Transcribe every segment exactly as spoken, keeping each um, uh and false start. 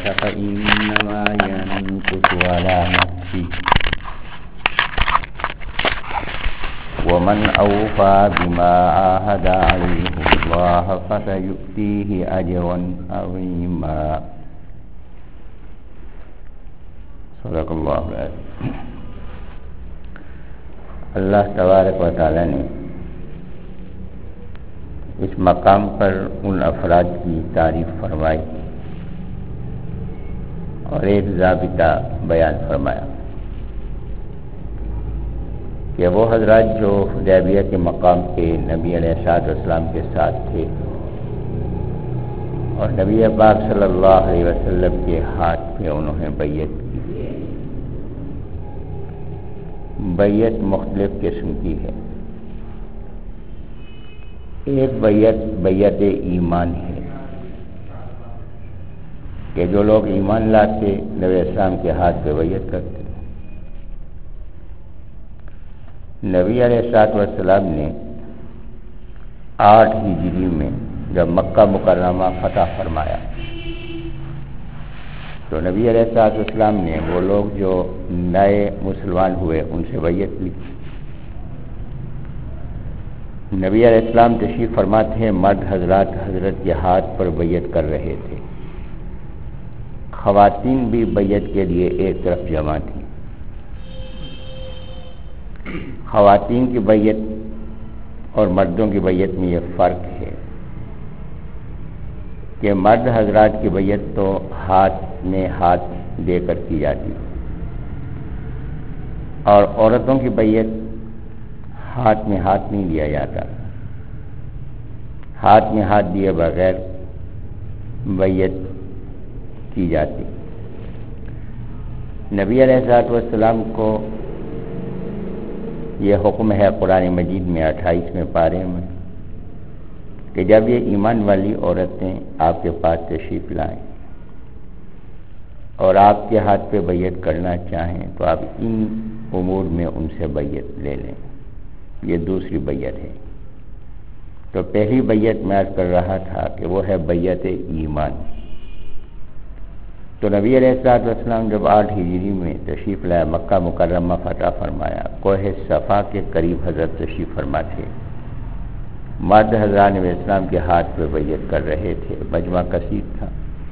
فإنما ينكث على نفسه ومن أوفى بما عاهد عليه الله فسيؤتيه أجرا عظيما صدق اللہ العظیم۔ اللہ تبارک و تعالی نے اس مقام پر ان افراد کی تعریف فرمائی اور ایک ضابطہ بیان فرمایا کہ وہ حضرات جو حدیبیہ کے مقام پہ نبی علیہ الصلوۃ والسلام کے ساتھ تھے اور نبی پاک صلی اللہ علیہ وسلم کے ہاتھ پہ انہوں نے بیعت کی۔ بیعت مختلف قسم کی ہے۔ ایک بیعت بیعت ایمان ہے کہ جو لوگ ایمان لاتے نبی اسلام کے ہاتھ پہ بیعت کرتے۔ نبی علیہ الصلوۃ والسلام نے آٹھ ہجری میں جب مکہ مکرمہ فتح فرمایا تو نبی علیہ الصلوۃ والسلام نے وہ لوگ جو نئے مسلمان ہوئے ان سے بیعت لی۔ نبی علیہ السلام تشریف فرماتے ہیں، مرد حضرات حضرت کے ہاتھ پر بیعت کر رہے تھے، خواتین بھی بیعت کے لیے ایک طرف جمع تھیں۔ خواتین کی بیعت اور مردوں کی بیعت میں یہ فرق ہے کہ مرد حضرات کی بیعت تو ہاتھ میں ہاتھ دے کر کی جاتی اور عورتوں کی بیعت ہاتھ میں ہاتھ نہیں دیا جاتا، ہاتھ میں ہاتھ دیے بغیر بیعت کی جاتی۔ نبی علیہ الصلوۃ والسلام کو یہ حکم ہے قرآن مجید میں اٹھائیسویں پارے میں کہ جب یہ ایمان والی عورتیں آپ کے پاس تشریف لائیں اور آپ کے ہاتھ پہ بیعت کرنا چاہیں تو آپ ان امور میں ان سے بیعت لے لیں۔ یہ دوسری بیعت ہے۔ تو پہلی بیعت میں عرض کر رہا تھا کہ وہ ہے بیعت ایمان۔ تو نبی علیہ الصلوۃ والسلام جب آٹھ ہجری میں تشریف لائے، مکہ مکرمہ فتح فرمایا، کوہ صفا کے قریب حضرت تشریف فرما تھے، مرد حضرات نبی اسلام کے ہاتھ پہ بیعت کر رہے تھے، مجمع کثیر تھا۔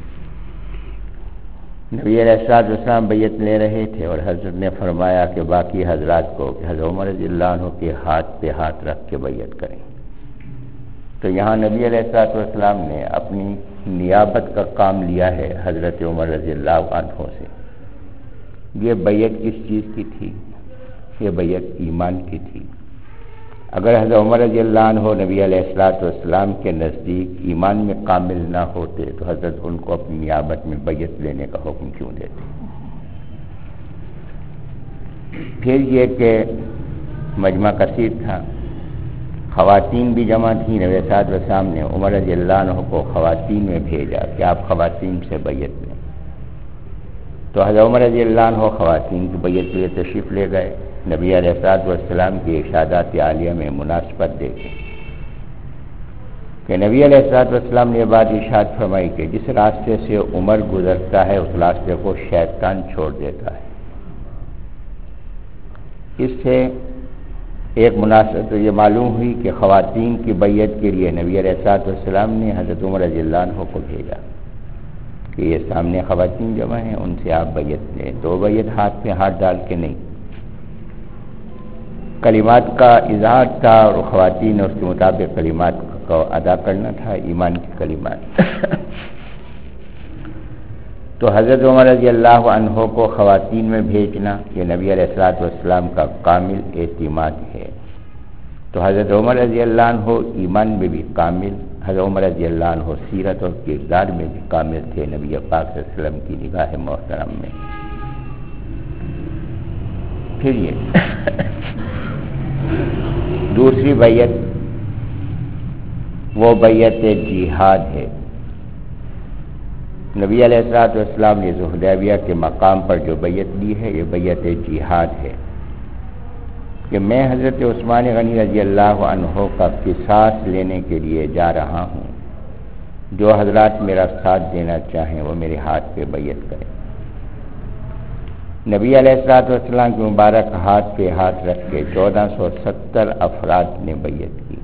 نبی علیہ الصلوۃ والسلام بیعت لے رہے تھے اور حضرت نے فرمایا کہ باقی حضرات کو کہ حضرت عمر رضی اللہ عنہ کے ہاتھ پہ ہاتھ رکھ کے بیعت کریں۔ تو یہاں نبی علیہ الصلوۃ والسلام نے اپنی نیابت کا کام لیا ہے حضرت عمر رضی اللہ عنہ سے۔ یہ بیعت کس چیز کی تھی؟ یہ بیعت ایمان کی تھی۔ اگر حضرت عمر رضی اللہ عنہ نبی علیہ الصلوۃ والسلام کے نزدیک ایمان میں کامل نہ ہوتے تو حضرت ان کو اپنی نیابت میں بیعت لینے کا حکم کیوں دیتے؟ پھر یہ کہ مجمع کثیر تھا، خواتین بھی جمع تھیں۔ نبی صلی اللہ علیہ وسلم نے عمر رضی اللہ عنہ کو خواتین میں بھیجا کہ آپ خواتین سے بیعت لیں۔ تو حضرت عمر رضی اللہ عنہ خواتین کی بیعت لیے تشریف لے گئے۔ نبی علیہ الصلوۃ والسلام کی ارشادات عالیہ میں مناسبت دیکھیں کہ نبی علیہ الصلوۃ والسلام نے یہ بات ارشاد فرمائی کہ جس راستے سے عمر گزرتا ہے اس راستے کو شیطان چھوڑ دیتا ہے۔ اس سے ایک مناسبت یہ معلوم ہوئی کہ خواتین کی بیعت کے لیے نبی علیہ الصلوۃ والسلام نے حضرت عمر رضی اللہ عنہ کو بھیجا کہ یہ سامنے خواتین جمع ہیں، ان سے آپ بیعت لیں۔ تو بیعت ہاتھ پہ ہاتھ ڈال کے نہیں، کلمات کا اظہار تھا اور خواتین نے اس کے مطابق کلمات کو ادا کرنا تھا، ایمان کی کلمات۔ تو حضرت عمر رضی اللہ عنہ کو خواتین میں بھیجنا یہ نبی علیہ الصلوۃ والسلام کا کامل اعتماد ہے۔ تو حضرت عمر رضی اللہ عنہ ایمان میں بھی کامل، حضرت عمر رضی اللہ عنہ سیرت اور کردار میں بھی کامل تھے نبی پاک صلی اللہ علیہ وسلم کی نگاہ محترم میں۔ پھر یہ دوسری بیعت وہ بیعت جہاد ہے۔ نبی علیہ الصلوۃ والسلام نے حدیبیہ کے مقام پر جو بیعت لی ہے یہ بیعت جہاد ہے کہ میں حضرت عثمان غنی رضی اللہ عنہ کا قصاص لینے کے لیے جا رہا ہوں جو حضرات میرا ساتھ دینا چاہیں وہ میرے ہاتھ پہ بیعت کریں۔ نبی علیہ الصلوۃ والسلام کے مبارک ہاتھ پہ ہاتھ رکھ کے چودہ سو ستر افراد نے بیعت کی۔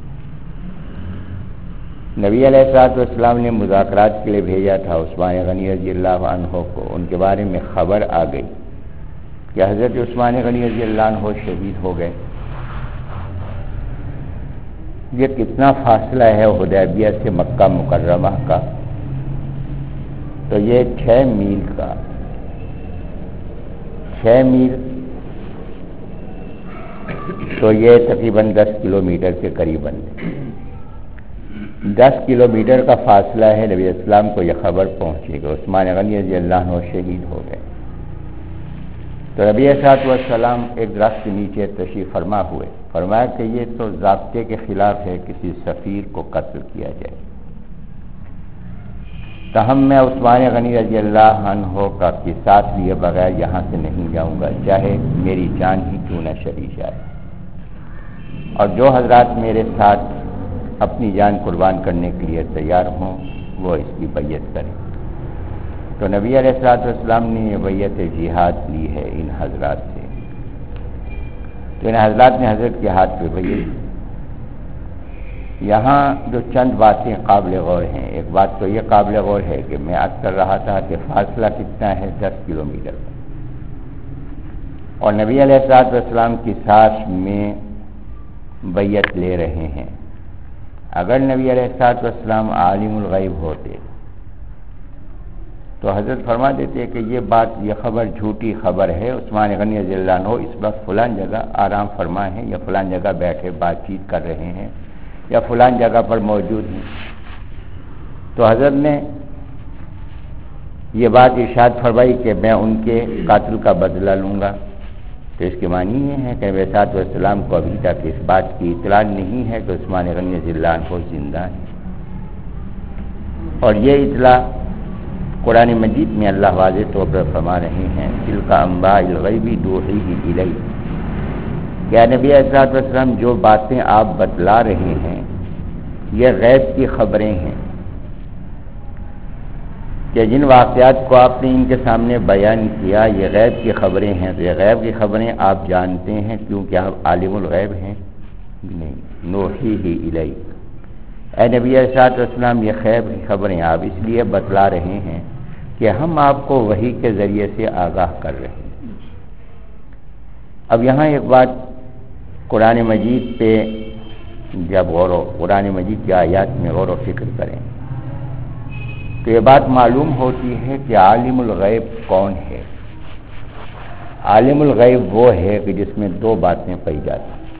نبی علیہ الصلوۃ والسلام نے مذاکرات کے لیے بھیجا تھا عثمان غنی رضی اللہ عنہ کو، ان کے بارے میں خبر آ گئی کہ حضرت عثمان غنی رضی اللہ عنہ شہید ہو گئے۔ یہ کتنا فاصلہ ہے حدیبیہ سے مکہ مکرمہ کا؟ تو یہ چھ میل کا چھ میل تو یہ تقریباً دس کلومیٹر کے قریباً دس کلومیٹر کا فاصلہ ہے۔ نبی اسلام کو یہ خبر پہنچی کہ عثمان غنی رضی اللہ عنہ شہید ہو گئے، تو نبی صلی اللہ علیہ وسلم ایک درخت کے نیچے تشریف فرما ہوئے، فرمایا کہ یہ تو ضابطے کے خلاف ہے کسی سفیر کو قتل کیا جائے، تاہم میں عثمان غنی رضی اللہ عنہ کا قصاص لیے بغیر یہاں سے نہیں جاؤں گا، چاہے میری جان ہی کیوں نہ چلی جائے، اور جو حضرات میرے ساتھ اپنی جان قربان کرنے کے لیے تیار ہوں وہ اس کی بیعت کریں۔ تو نبی علیہ الصلوۃ والسلام نے یہ بیعت جہاد لی ہے ان حضرات سے، تو ان حضرات نے حضرت کے ہاتھ پہ بیعت کی۔ یہاں جو چند باتیں قابل غور ہیں، ایک بات تو یہ قابل غور ہے کہ میں عرض کر رہا تھا کہ فاصلہ کتنا ہے، دس کلومیٹر کا، اور نبی علیہ الصلوۃ والسلام کی ساتھ میں بیعت لے رہے ہیں۔ اگر نبی علیہ الصلوۃ والسلام عالم الغیب ہوتے تو حضرت فرما دیتے کہ یہ بات یہ خبر جھوٹی خبر ہے، عثمان غنی رضی اللہ عنہ اس وقت فلان جگہ آرام فرما ہیں یا فلان جگہ بیٹھے بات چیت کر رہے ہیں یا فلان جگہ پر موجود ہیں، تو حضرت نے یہ بات ارشاد فرمائی کہ میں ان کے قاتل کا بدلہ لوں گا، تو اس کے معنی یہ ہے کہ نبی صلی اللہ علیہ وسلم کو ابھی تک اس بات کی اطلاع نہیں ہے کہ عثمان غنی رضی اللہ عنہ زندہ ہے، اور یہ اطلاع قرآن مجید میں اللہ واضح طور پر فرما رہے ہیں، تلک انباء الغیب نوحیہ الیک، کہ نبی علیہ السلام جو باتیں آپ بتلا رہے ہیں یہ غیب کی خبریں ہیں، کہ جن واقعات کو آپ نے ان کے سامنے بیان کیا یہ غیب کی خبریں ہیں، تو یہ غیب کی خبریں آپ جانتے ہیں کیونکہ آپ عالم الغیب ہیں نہیں، نوحیہ الیک، اے نبی علیہ السلام یہ غیب کی خبریں آپ اس لیے بتلا رہے ہیں کہ ہم آپ کو وحی کے ذریعے سے آگاہ کر رہے ہیں۔ اب یہاں ایک بات قرآن مجید پہ جب غور و قرآن مجید کی آیات میں غور و فکر کریں تو یہ بات معلوم ہوتی ہے کہ عالم الغیب کون ہے۔ عالم الغیب وہ ہے کہ جس میں دو باتیں پائی جاتی ہیں،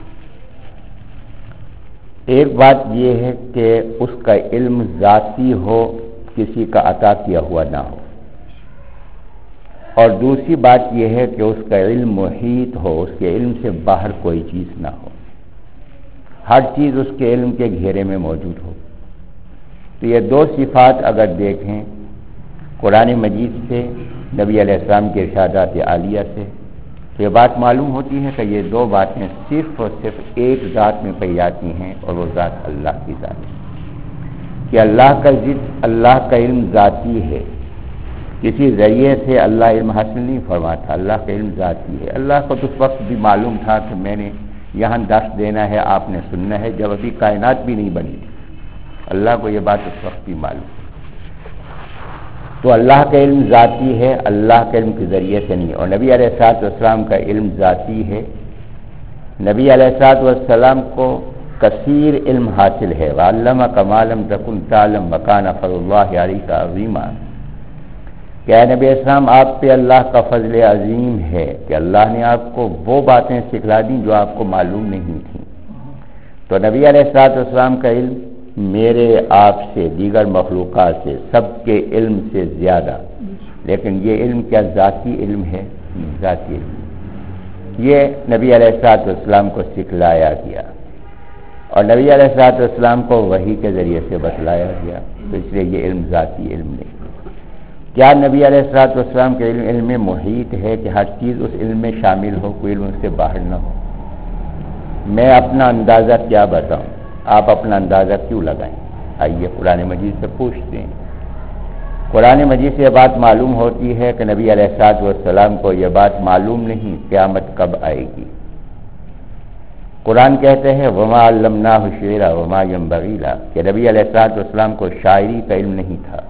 ایک بات یہ ہے کہ اس کا علم ذاتی ہو، کسی کا عطا کیا ہوا نہ ہو، اور دوسری بات یہ ہے کہ اس کا علم محیط ہو، اس کے علم سے باہر کوئی چیز نہ ہو، ہر چیز اس کے علم کے گھیرے میں موجود ہو۔ تو یہ دو صفات اگر دیکھیں قرآن مجید سے، نبی علیہ السلام کے ارشادات عالیہ سے، تو یہ بات معلوم ہوتی ہے کہ یہ دو باتیں صرف اور صرف ایک ذات میں پائی جاتی ہیں، اور وہ ذات اللہ کی ذات ہے، کہ اللہ کا ذکر، اللہ کا علم ذاتی ہے، کسی ذریعے سے اللہ علم حاصل نہیں فرماتا، اللہ کا علم ذاتی ہے۔ اللہ کو تو اس وقت بھی معلوم تھا کہ میں نے یہاں درس دینا ہے، آپ نے سننا ہے، جب ابھی کائنات بھی نہیں بنی تھی، اللہ کو یہ بات اس وقت بھی معلوم ہے۔ تو اللہ کا علم ذاتی ہے، اللہ کے علم کے ذریعے سے نہیں، اور نبی علیہ الصلوۃ والسلام کا علم ذاتی ہے۔ نبی علیہ الصلوۃ والسلام کو کثیر علم حاصل ہے، وَعَلَّمَكَ مَا لَمْ تَكُنْ تَعْلَمْ وَكَانَ فَضْلُ اللَّهِ عَلَيْكَ عَظِيمًا، کہ اے نبی اسلام آپ پہ اللہ کا فضل عظیم ہے کہ اللہ نے آپ کو وہ باتیں سکھلا دیں جو آپ کو معلوم نہیں تھیں۔ تو نبی علیہ الصلوۃ والسلام کا علم میرے آپ سے، دیگر مخلوقات سے، سب کے علم سے زیادہ، لیکن یہ علم کیا ذاتی علم ہے؟ ذاتی علم، یہ نبی علیہ الصلوۃ والسلام کو سکھلایا گیا، اور نبی علیہ الصلوۃ والسلام کو وحی کے ذریعے سے بتلایا گیا، تو اس لیے یہ علم ذاتی علم نہیں۔ کیا نبی علیہ الصلوۃ والسلام کے علم علم محیط ہے کہ ہر چیز اس علم میں شامل ہو، کوئی علم اس سے باہر نہ ہو؟ میں اپنا اندازہ کیا بتاؤں، آپ اپنا اندازہ کیوں لگائیں؟ آئیے قرآن مجید سے پوچھتے ہیں۔ قرآن مجید سے یہ بات معلوم ہوتی ہے کہ نبی علیہ الصلوۃ والسلام کو یہ بات معلوم نہیں قیامت کب آئے گی۔ قرآن کہتے ہیں وما علمناہ الشعر وما ينبغي له کہ نبی علیہ الصلوۃ والسلام کو شاعری کا علم نہیں تھا۔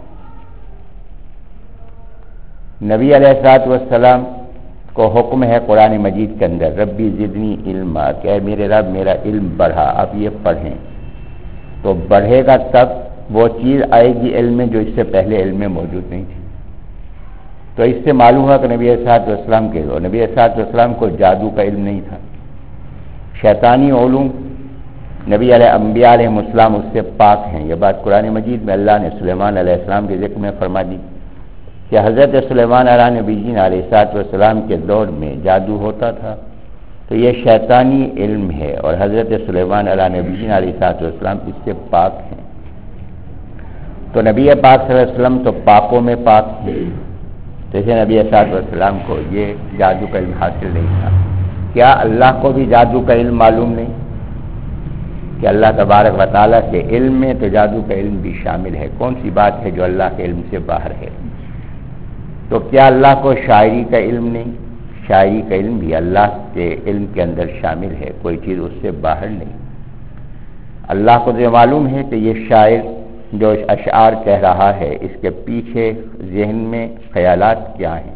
نبی علیہ الصلوۃ والسلام کو حکم ہے قرآن مجید کے اندر ربی زدنی علما کہ میرے رب میرا علم بڑھا، آپ یہ پڑھیں تو بڑھے گا تب وہ چیز آئے گی علم میں جو اس سے پہلے علم میں موجود نہیں تھی۔ تو اس سے معلوم ہوا کہ نبی علیہ الصلوۃ والسلام کے نبی علیہ الصلوۃ والسلام کو جادو کا علم نہیں تھا، شیطانی علوم نبی علیہ انبیاء علیہ السلام اس سے پاک ہیں۔ یہ بات قرآن مجید میں اللہ نے سلیمان علیہ السلام کے ذکر میں فرما دی کہ حضرت سلیمان علیہ نبی جین علیہ الصلوۃ والسلام کے دور میں جادو ہوتا تھا، تو یہ شیطانی علم ہے اور حضرت سلیمان علیہ نبی جین علیہ الصلوۃ والسلام اس سے پاک ہیں۔ تو نبی پاک صلی اللہ علیہ وسلم تو پاکوں میں پاک ہیں، جیسے نبی صلی اللہ علیہ وسلم کو یہ جادو کا علم حاصل نہیں تھا۔ کیا اللہ کو بھی جادو کا علم معلوم نہیں کہ اللہ تبارک و تعالیٰ کے علم میں تو جادو کا علم بھی شامل ہے؟ کون سی بات ہے جو اللہ کے علم سے باہر ہے؟ تو کیا اللہ کو شاعری کا علم نہیں؟ شاعری کا علم بھی اللہ کے علم کے اندر شامل ہے، کوئی چیز اس سے باہر نہیں۔ اللہ کو تو معلوم ہے کہ یہ شاعر جو اشعار کہہ رہا ہے اس کے پیچھے ذہن میں خیالات کیا ہیں،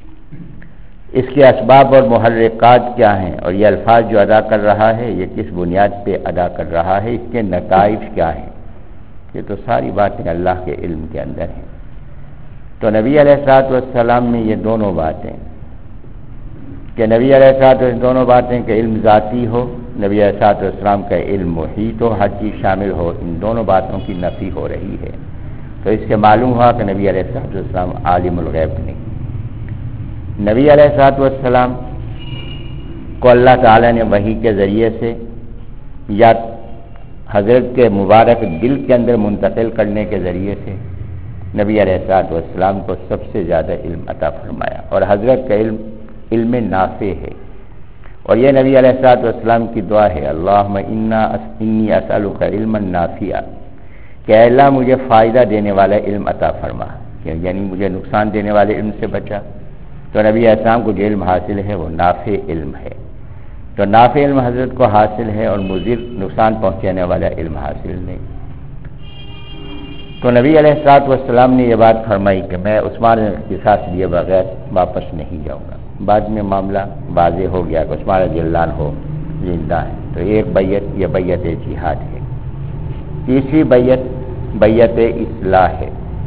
اس کے اسباب اور محرکات کیا ہیں، اور یہ الفاظ جو ادا کر رہا ہے یہ کس بنیاد پہ ادا کر رہا ہے، اس کے نتائج کیا ہیں، یہ تو ساری باتیں اللہ کے علم کے اندر ہیں۔ تو نبی علیہ الصلوۃ والسلام میں یہ دونوں باتیں کہ نبی علیہ الصلوۃ والسلام دونوں باتیں کہ علم ذاتی ہو، نبی علیہ الصلوۃ والسلام کا علم محیط ہو، ہر چیز شامل ہو، ان دونوں باتوں کی نفی ہو رہی ہے۔ تو اس سے معلوم ہوا کہ نبی علیہ الصلوۃ والسلام عالم الغیب نہیں۔ نبی علیہ الصلوۃ والسلام کو اللہ تعالیٰ نے وحی کے ذریعے سے یا حضرت کے مبارک دل کے اندر منتقل کرنے کے ذریعے سے نبی علیہ الصلوۃ والسلام کو سب سے زیادہ علم عطا فرمایا، اور حضرت کا علم علم نافع ہے، اور یہ نبی علیہ الصلوۃ والسلام کی دعا ہے اللہم انا انی اسألک علما نافعا کہ اے اللہ مجھے فائدہ دینے والا علم عطا فرما، یعنی مجھے نقصان دینے والے علم سے بچا۔ تو نبی علیہ السلام کو جو علم حاصل ہے وہ نافع علم ہے، تو نافع علم حضرت کو حاصل ہے اور مضر نقصان پہنچانے والا علم حاصل نہیں۔ تو نبی علیہ الصلوۃ والسلام نے یہ بات فرمائی کہ میں عثمان کے ساتھ لیے بغیر واپس نہیں جاؤں گا۔ بعد میں معاملہ واضح ہو گیا کہ عثمان رضی اللہ عنہ زندہ ہے، تو ایک بیعت یہ بیعت جہاد ہے۔ تیسری بیعت بیعت اصلاح ہے۔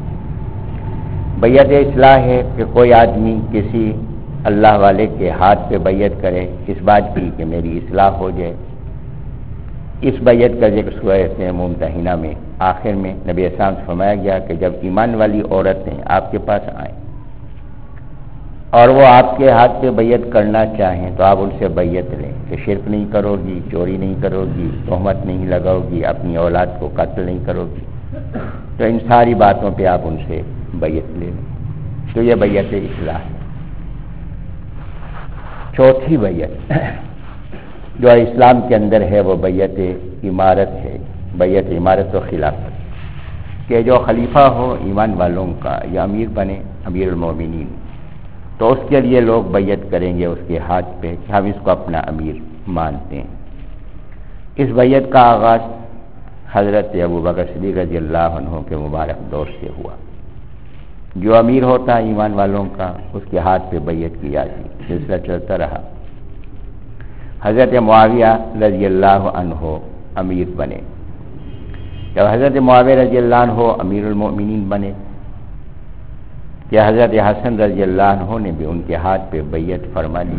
بیعت اصلاح ہے کہ کوئی آدمی کسی اللہ والے کے ہاتھ پہ بیعت کرے اس بات کی کہ میری اصلاح ہو جائے۔ اس بیعت کا ذکر سورہ ممتحنہ میں آخر میں نبی اسلام سے فرمایا گیا کہ جب ایمان والی عورتیں آپ کے پاس آئیں اور وہ آپ کے ہاتھ پہ بیعت کرنا چاہیں تو آپ ان سے بیعت لیں کہ شرک نہیں کرو گی، چوری نہیں کرو گی، تہمت نہیں لگاؤ گی، اپنی اولاد کو قتل نہیں کرو گی، تو ان ساری باتوں پہ آپ ان سے بیعت لے لیں۔ تو یہ بیعت اصلاح ہے۔ چوتھی بیعت جو اسلام کے اندر ہے وہ بیعت امارت ہے، بیعت امارت و خلافت، کہ جو خلیفہ ہو ایمان والوں کا یا امیر بنے امیر المومنین، تو اس کے لیے لوگ بیعت کریں گے اس کے ہاتھ پہ کہ ہم اس کو اپنا امیر مانتے ہیں۔ اس بیعت کا آغاز حضرت ابو بکر صدیق رضی اللہ عنہ کے مبارک دور سے ہوا۔ جو امیر ہوتا ایمان والوں کا اس کے ہاتھ پہ بیعت کی جاتی، سلسلہ چلتا رہا۔ حضرت معاویہ رضی اللہ عنہ امیر بنے۔ جب حضرت معاویہ رضی اللہ عنہ امیر المؤمنین بنے کہ حضرت حسن رضی اللہ عنہ نے بھی ان کے ہاتھ پہ بیعت فرما لی۔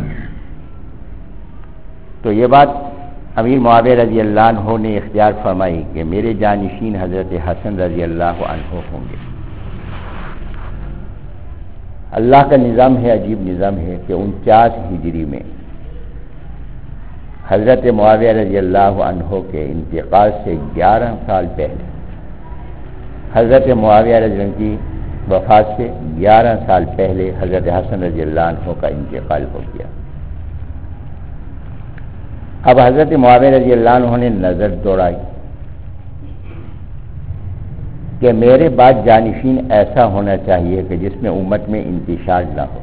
تو یہ بات امیر معاویہ رضی اللہ عنہ نے اختیار فرمائی کہ میرے جانشین حضرت حسن رضی اللہ عنہ ہوں گے۔ اللہ کا نظام ہے، عجیب نظام ہے کہ انچاس ہجری میں حضرت معاویہ رضی اللہ عنہ کے انتقال سے گیارہ سال پہلے، حضرت معاویہ رضی اللہ عنہ کی وفات سے گیارہ سال پہلے حضرت حسن رضی اللہ عنہ کا انتقال ہو گیا۔ اب حضرت معاویہ رضی اللہ عنہ نے نظر دوڑائی کہ میرے بعد جانشین ایسا ہونا چاہیے کہ جس میں امت میں انتشار نہ ہو.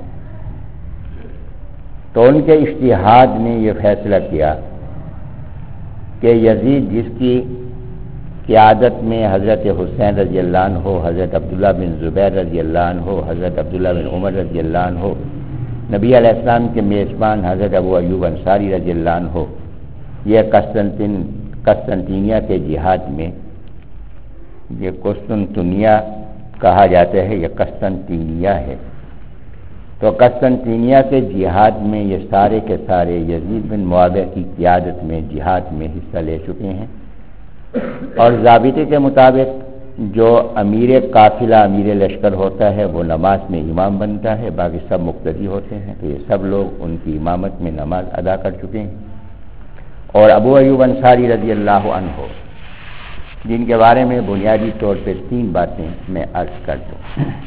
تو ان کے اجتہاد نے یہ فیصلہ کیا کہ یزید جس کی قیادت میں حضرت حسین رضی اللہ عنہ ہو، حضرت عبداللہ بن زبیر رضی اللہ عنہ ہو، حضرت عبداللہ بن عمر رضی اللہ عنہ ہو، نبی علیہ السلام کے میزبان حضرت ابو ایوب انصاری رضی اللہ عنہ ہو، یہ قسطنطین قسطنطینیہ کے جہاد میں، یہ قسطنطنیہ کہا جاتا ہے، یہ قسطنطینیہ ہے، تو قسطنطینیہ کے جہاد میں یہ سارے کے سارے یزید بن معاویہ کی قیادت میں جہاد میں حصہ لے چکے ہیں. اور ضابطے کے مطابق جو امیر قافلہ امیر لشکر ہوتا ہے وہ نماز میں امام بنتا ہے، باقی سب مقتدی ہوتے ہیں. تو یہ سب لوگ ان کی امامت میں نماز ادا کر چکے ہیں. اور ابو ایوب انصاری رضی اللہ عنہ، جن کے بارے میں بنیادی طور پہ تین باتیں میں عرض کر دوں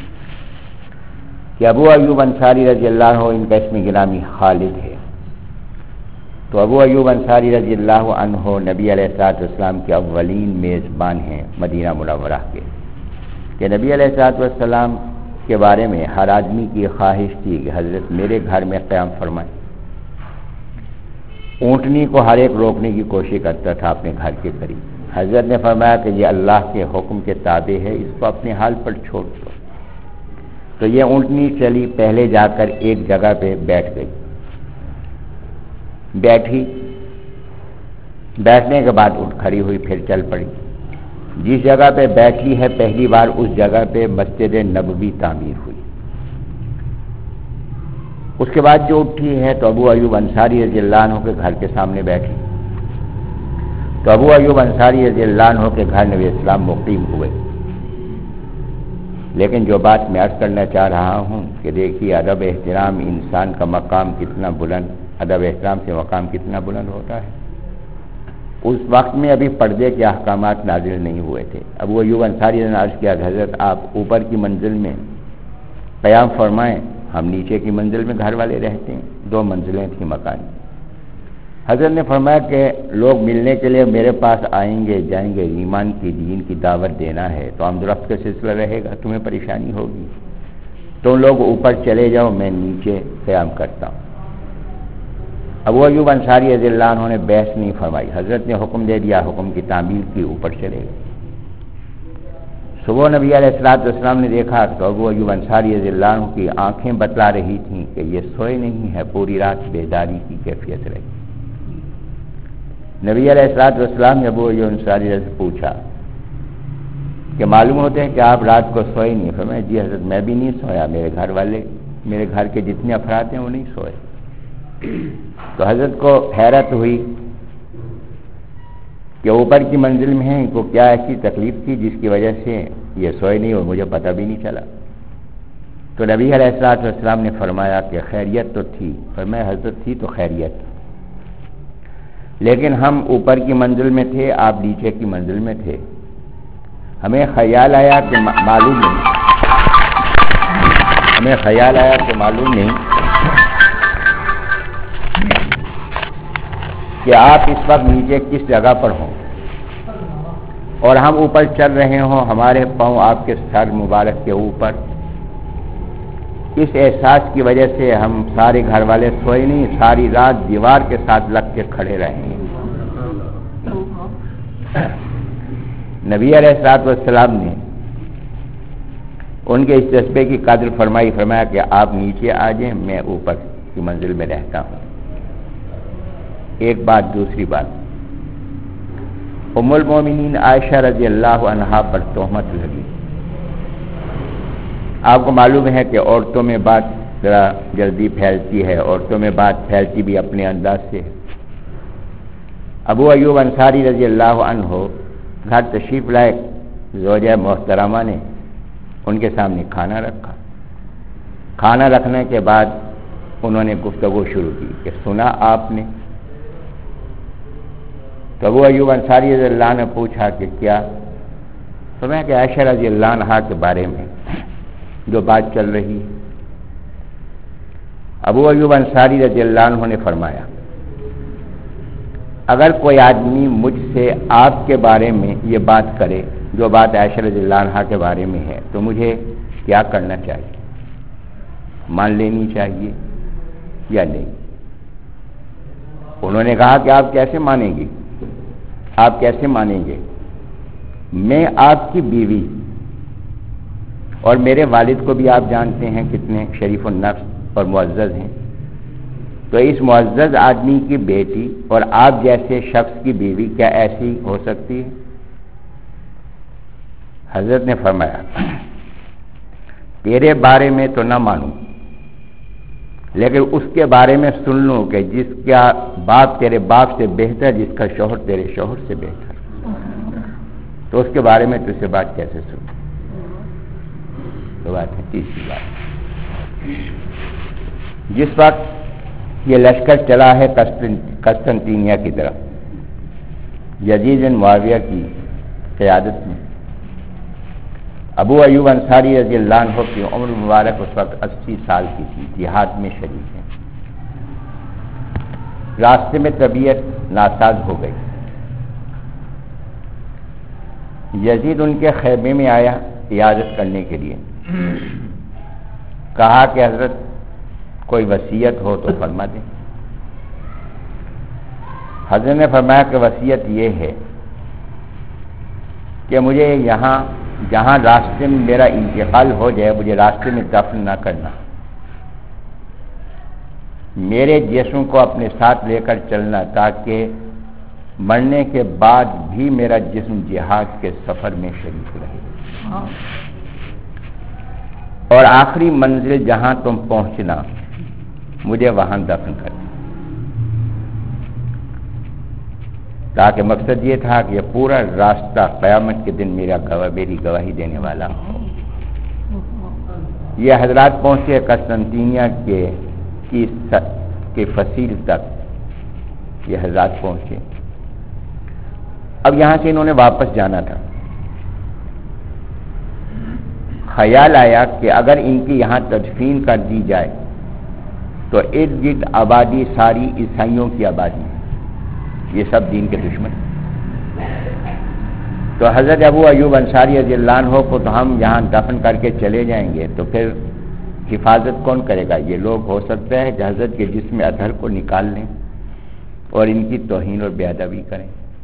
کہ ابو ایوب انصاری رضی اللہ عنہ، ان کا اسم گرامی خالد ہے. تو ابو ایوب انصاری رضی اللہ عنہ نبی علیہ الصلوۃ والسلام کے اولین میزبان ہیں مدینہ منورہ کے، کہ نبی علیہ الصلوۃ والسلام کے بارے میں ہر آدمی کی خواہش تھی کہ حضرت میرے گھر میں قیام فرمائیں. اونٹنی کو ہر ایک روکنے کی کوشش کرتا تھا اپنے گھر کے قریب. حضرت نے فرمایا کہ یہ اللہ کے حکم کے تابع ہے، اس کو اپنے حال پر چھوڑ دو. تو یہ اونٹنی چلی، پہلے جا کر ایک جگہ پہ بیٹھ گئی، بیٹھی، بیٹھنے کے بعد اٹھ کھڑی ہوئی، پھر چل پڑی. جس جگہ پہ بیٹھی ہے پہلی بار اس جگہ پہ مسجد نبوی تعمیر ہوئی. اس کے بعد جو اٹھی ہے تو ابو ایوب انصاری رضی اللہ عنہ کے گھر کے سامنے بیٹھی. تو ابو ایوب انصاری رضی اللہ عنہ کے گھر نبی اسلام مقیم ہوئے. لیکن جو بات میں عرض کرنا چاہ رہا ہوں کہ دیکھیے ادب احترام انسان کا مقام کتنا بلند، ادب احترام سے مقام کتنا بلند ہوتا ہے. اس وقت میں ابھی پردے کے احکامات نازل نہیں ہوئے تھے. ابو ایوب انصاری نے عرض کیا کہ حضرت آپ اوپر کی منزل میں قیام فرمائیں، ہم نیچے کی منزل میں گھر والے رہتے ہیں. دو منزلیں تھیں مکان. حضرت نے فرمایا کہ لوگ ملنے کے لیے میرے پاس آئیں گے جائیں گے، ایمان کی دین کی دعوت دینا ہے تو آمد و رفت کا سلسلہ رہے گا، تمہیں پریشانی ہوگی. تم لوگ اوپر چلے جاؤ، میں نیچے قیام کرتا ہوں. ابو ایوب انصاری رضی اللہ عنہ نے بحث نہیں فرمائی. حضرت نے حکم دے دیا، حکم کی تعمیل کی، اوپر چلے گئے. صبح نبی علیہ الصلوۃ والسلام نے دیکھا تو ابو ایوب انصاری رضی اللہ عنہ کی آنکھیں بتلا رہی تھیں کہ یہ سوئے نہیں ہے، پوری رات بیداری کی کیفیت رہی. نبی علیہ الصلوۃ والسلام نے ابو ایوب انصاری سے پوچھا کہ معلوم ہوتے ہیں کہ آپ رات کو سوئے نہیں. فرمایا جی حضرت میں بھی نہیں سویا، میرے گھر والے، میرے گھر کے جتنے افراد ہیں وہ نہیں سوئے. تو حضرت کو حیرت ہوئی کہ اوپر کی منزل میں ہیں، ان کو کیا ایسی تکلیف تھی جس کی وجہ سے یہ سوئے نہیں اور مجھے پتہ بھی نہیں چلا. تو نبی علیہ الصلوۃ والسلام نے فرمایا کہ خیریت تو تھی. فرمایا حضرت تھی تو خیریت، لیکن ہم اوپر کی منزل میں تھے، آپ نیچے کی منزل میں تھے. ہمیں خیال آیا کہ معلوم نہیں ہمیں خیال آیا کہ معلوم نہیں کہ آپ اس وقت نیچے کس جگہ پر ہوں اور ہم اوپر چل رہے ہوں، ہمارے پاؤں آپ کے سر مبارک کے اوپر. اس احساس کی وجہ سے ہم سارے گھر والے سوئے نہیں، ساری رات دیوار کے ساتھ لگ کے کھڑے رہے ہیں. نبی علیہ الصلوۃ والسلام نے ان کے اس جذبے کی قدر فرمائی. فرمایا کہ آپ نیچے آ جائیں، میں اوپر کی منزل میں رہتا ہوں. ایک بات. دوسری بات، ام المومنین عائشہ رضی اللہ عنہا پر تہمت لگی. آپ کو معلوم ہے کہ عورتوں میں بات ذرا جلدی پھیلتی ہے، عورتوں میں بات پھیلتی بھی اپنے انداز سے. ابو ایوب انصاری رضی اللہ عنہ گھر تشریف لائے. زوجہ محترمہ نے ان کے سامنے کھانا رکھا. کھانا رکھنے کے بعد انہوں نے گفتگو شروع کی کہ سنا آپ نے؟ تو ابو ایوب انصاری رضی اللہ عنہ نے پوچھا کہ کیا؟ تو میں کہ عائشہ رضی اللہ عنہا کے بارے میں جو بات چل رہی. ابو ایوب انصاری رضی اللہ عنہ نے فرمایا اگر کوئی آدمی مجھ سے آپ کے بارے میں یہ بات کرے جو بات عائشہ رضی اللہ عنہا کے بارے میں ہے تو مجھے کیا کرنا چاہیے؟ مان لینی چاہیے یا نہیں؟ انہوں نے کہا کہ آپ کیسے مانیں گے؟ آپ کیسے مانیں گے؟ میں آپ کی بیوی اور میرے والد کو بھی آپ جانتے ہیں کتنے شریف النفس اور معزز ہیں، تو اس معزز آدمی کی بیٹی اور آپ جیسے شخص کی بیوی کیا ایسی ہو سکتی ہے؟ حضرت نے فرمایا تیرے بارے میں تو نہ مانوں، لیکن اس کے بارے میں سن لوں کہ جس کا باپ تیرے باپ سے بہتر، جس کا شوہر تیرے شوہر سے بہتر، تو اس کے بارے میں تجھ سے بات کیسے سن؟ تو بات ہے تیسری بات، جس وقت یہ لشکر چلا ہے قسطنطنیہ کی طرف یزید بن معاویہ کی قیادت میں، ابو ایوب انصاری رضی اللہ عنہ کی عمر مبارک اس وقت اسی سال کی تھی، جہاد میں شریک ہیں، راستے میں طبیعت ناساز ہو گئی، یزید ان کے خیمے میں آیا عیادت کرنے کے لیے، کہا کہ حضرت کوئی وصیت ہو تو فرما دیں۔ حضرت نے فرمایا کہ وصیت یہ ہے کہ مجھے یہاں جہاں راستے میں میرا انتقال ہو جائے مجھے راستے میں دفن نہ کرنا، میرے جسم کو اپنے ساتھ لے کر چلنا تاکہ مرنے کے بعد بھی میرا جسم جہاد کے سفر میں شریک رہے، اور آخری منزل جہاں تم پہنچنا مجھے وہاں دفن کرنا، تاکہ مقصد یہ تھا کہ یہ پورا راستہ قیامت کے دن میرا گواہ میری گواہی دینے والا ہو۔ یہ حضرات پہنچے قسطنطنیہ کے کی کے فصیل تک، یہ حضرات پہنچے۔ اب یہاں سے انہوں نے واپس جانا تھا، خیال آیا کہ اگر ان کی یہاں تدفین کر دی جائے تو ارد گرد آبادی ساری عیسائیوں کی آبادی، یہ سب دین کے دشمن، تو حضرت ابو ایوب انصاری رضی اللہ عنہ کو تو ہم یہاں دفن کر کے چلے جائیں گے تو پھر حفاظت کون کرے گا؟ یہ لوگ ہو سکتا ہے کہ حضرت کے جسم اطہر کو نکال لیں اور ان کی توہین اور بے ادبی کریں،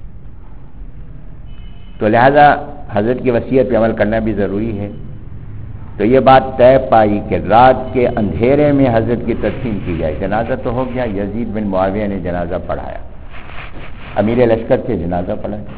تو لہذا حضرت کی وصیت پہ عمل کرنا بھی ضروری ہے۔ تو یہ بات طے پائی کہ رات کے اندھیرے میں حضرت کی تدفین کی جائے۔ جنازہ تو ہو گیا، یزید بن معاویہ نے جنازہ پڑھایا، امیر لشکر سے جنازہ پڑھایا۔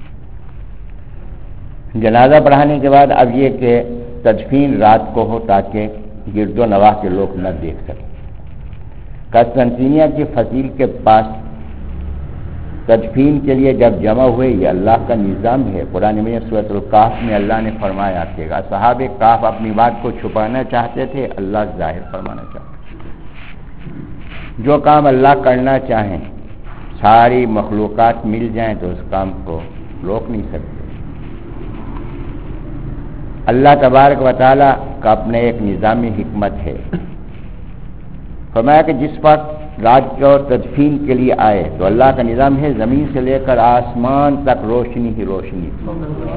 جنازہ پڑھانے کے بعد اب یہ کہ تدفین رات کو ہو تاکہ گرد و نواح کے لوگ نہ دیکھ سکیں۔ قسطنطنیہ کی فصیل کے پاس تدفین کے لیے جب جمع ہوئے، یہ اللہ کا نظام ہے۔ قرآن میں سورۃ الکہف میں اللہ نے فرمایا کہ اصحاب کہف اپنی بات کو چھپانا چاہتے تھے، اللہ ظاہر فرمانا چاہتے تھے۔ جو کام اللہ کرنا چاہیں ساری مخلوقات مل جائیں تو اس کام کو روک نہیں سکتے۔ اللہ تبارک و تعالیٰ کا اپنے ایک نظام حکمت ہے۔ فرمایا کہ جس وقت رات کو تدفین کے لیے آئے تو اللہ کا نظام ہے زمین سے لے کر آسمان تک روشنی ہی روشنی تھی،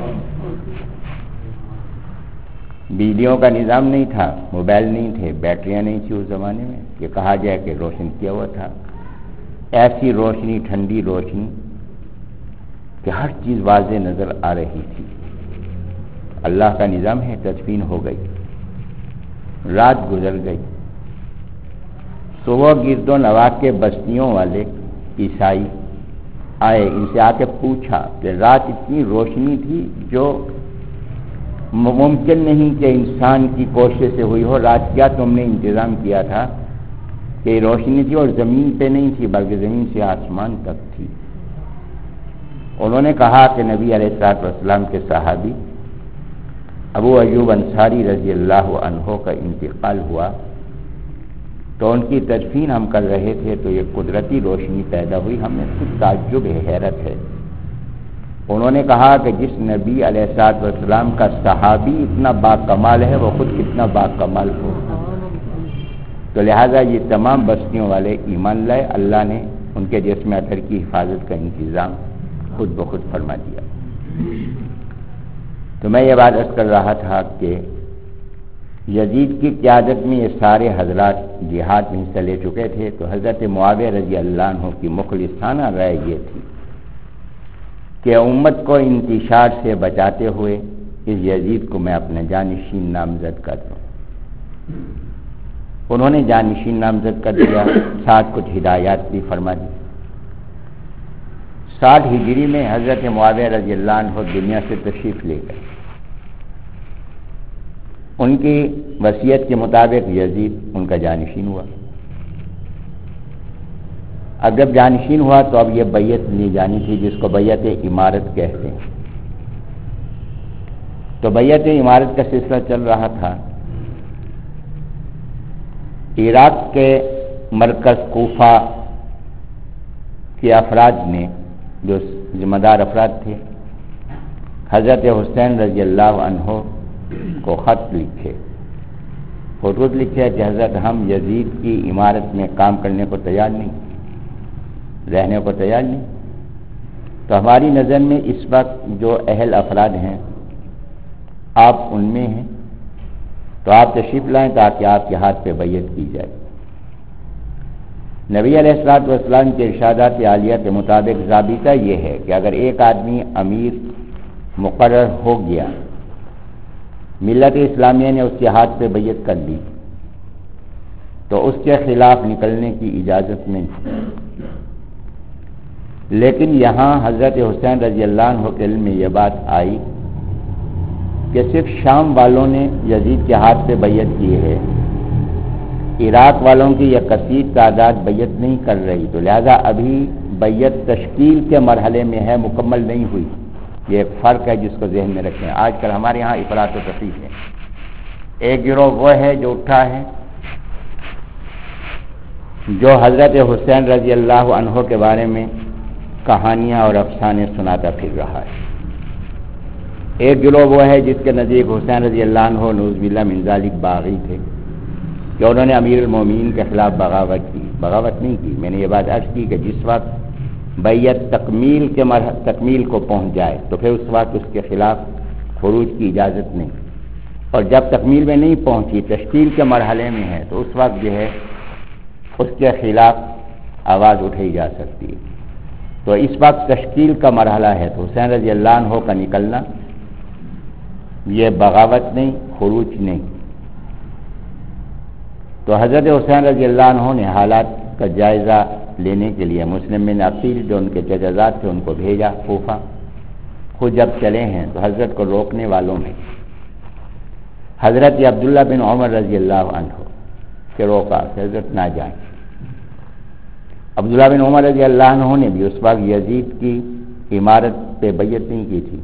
بجلیوں کا نظام نہیں تھا، موبائل نہیں تھے، بیٹریاں نہیں تھی اس زمانے میں کہ کہا جائے کہ روشن کیا ہوا تھا۔ ایسی روشنی، ٹھنڈی روشنی کہ ہر چیز واضح نظر آ رہی تھی۔ اللہ کا نظام ہے، تدفین ہو گئی، رات گزر گئی۔ صبح گرد و نواح کے بستیوں والے عیسائی آئے، ان سے آ کے پوچھا کہ رات اتنی روشنی تھی جو ممکن نہیں کہ انسان کی کوشش سے ہوئی ہو، رات کیا تم نے انتظام کیا تھا کہ روشنی تھی اور زمین پہ نہیں تھی بلکہ زمین سے آسمان تک تھی۔ انہوں نے کہا کہ نبی علیہ الصلوۃ والسلام کے صحابی ابو ایوب انصاری رضی اللہ عنہ کا انتقال ہوا تو ان کی تدفین ہم کر رہے تھے تو یہ قدرتی روشنی پیدا ہوئی، ہمیں خود تعجب ہے، حیرت ہے۔ انہوں نے کہا کہ جس نبی علیہ الصلوۃ والسلام کا صحابی اتنا با کمال ہے وہ خود کتنا با کمال ہو، تو لہذا یہ تمام بستیوں والے ایمان لائے، اللہ نے ان کے جسم اطہر کی حفاظت کا انتظام خود بخود فرما دیا۔ تو میں یہ بات عرض کر رہا تھا کہ یزید کی قیادت میں یہ سارے حضرات جہاد میں حصہ لے چکے تھے، تو حضرت معاویہ رضی اللہ عنہ کی مخلصانہ رائے یہ تھی کہ امت کو انتشار سے بچاتے ہوئے اس یزید کو میں اپنے جانشین نامزد کر دوں۔ انہوں نے جانشین نامزد کر دیا، ساتھ کچھ ہدایات بھی فرما دی۔ ساٹھ ہجری میں حضرت معاویہ رضی اللہ عنہ دنیا سے تشریف لے گئے۔ ان کی وصیت کے مطابق یزید ان کا جانشین ہوا۔ اب جب جانشین ہوا تو اب یہ بیعت لی جانی تھی جس کو بیعت امارت کہتے ہیں۔ تو بیعت امارت کا سلسلہ چل رہا تھا۔ عراق کے مرکز کوفہ کے افراد نے، جو ذمہ دار افراد تھے، حضرت حسین رضی اللہ عنہ کو خط لکھے، خطوط لکھے کہ حضرت ہم یزید کی امارت میں کام کرنے کو تیار نہیں، رہنے کو تیار نہیں۔ تو ہماری نظر میں اس وقت جو اہل افراد ہیں آپ ان میں ہیں، تو آپ تشریف لائیں تاکہ آپ کے ہاتھ پہ بیعت کی جائے۔ نبی علیہ الصلوۃ والسلام کے ارشادات عالیہ کے مطابق ضابطہ یہ ہے کہ اگر ایک آدمی امیر مقرر ہو گیا، ملت اسلامیہ نے اس کے ہاتھ پہ بیعت کر لی، تو اس کے خلاف نکلنے کی اجازت نہیں۔ لیکن یہاں حضرت حسین رضی اللہ عنہ کے علم میں یہ بات آئی کہ صرف شام والوں نے یزید کے ہاتھ پہ بیعت کی ہے، عراق والوں کی یہ کثیر تعداد بیعت نہیں کر رہی، تو لہذا ابھی بیعت تشکیل کے مرحلے میں ہے، مکمل نہیں ہوئی۔ یہ ایک فرق ہے جس کو ذہن میں رکھیں۔ آج کل ہمارے یہاں افراط و تفریط ہے۔ ایک گروہ وہ ہے جو اٹھا ہے جو حضرت حسین رضی اللہ عنہ کے بارے میں کہانیاں اور افسانے سناتا پھر رہا ہے۔ ایک گروہ وہ ہے جس کے نزدیک حسین رضی اللہ عنہ نعوذ باللہ من ذالک باغی تھے کہ انہوں نے امیر المومنین کے خلاف بغاوت کی۔ بغاوت نہیں کی، میں نے یہ بات عرض کی کہ جس وقت بیعت تکمیل کے مرحلے تکمیل کو پہنچ جائے تو پھر اس وقت اس کے خلاف خروج کی اجازت نہیں، اور جب تکمیل میں نہیں پہنچی، تشکیل کے مرحلے میں ہے، تو اس وقت جو ہے اس کے خلاف آواز اٹھائی جا سکتی ہے۔ تو اس وقت تشکیل کا مرحلہ ہے، تو حسین رضی اللہ عنہ کا نکلنا یہ بغاوت نہیں، خروج نہیں۔ تو حضرت حسین رضی اللہ عنہ نے حالات کا جائزہ لینے کے لیے مسلم بن عقیل جو ان کے ججازات تھے ان کو بھیجا کوفہ۔ خود جب چلے ہیں تو حضرت کو روکنے والوں میں حضرت عبداللہ بن عمر رضی اللہ عنہ کے روکا کہ حضرت نہ جائیں۔ عبداللہ بن عمر رضی اللہ عنہ نے بھی اس وقت یزید کی امارت پہ بیعت نہیں کی تھی،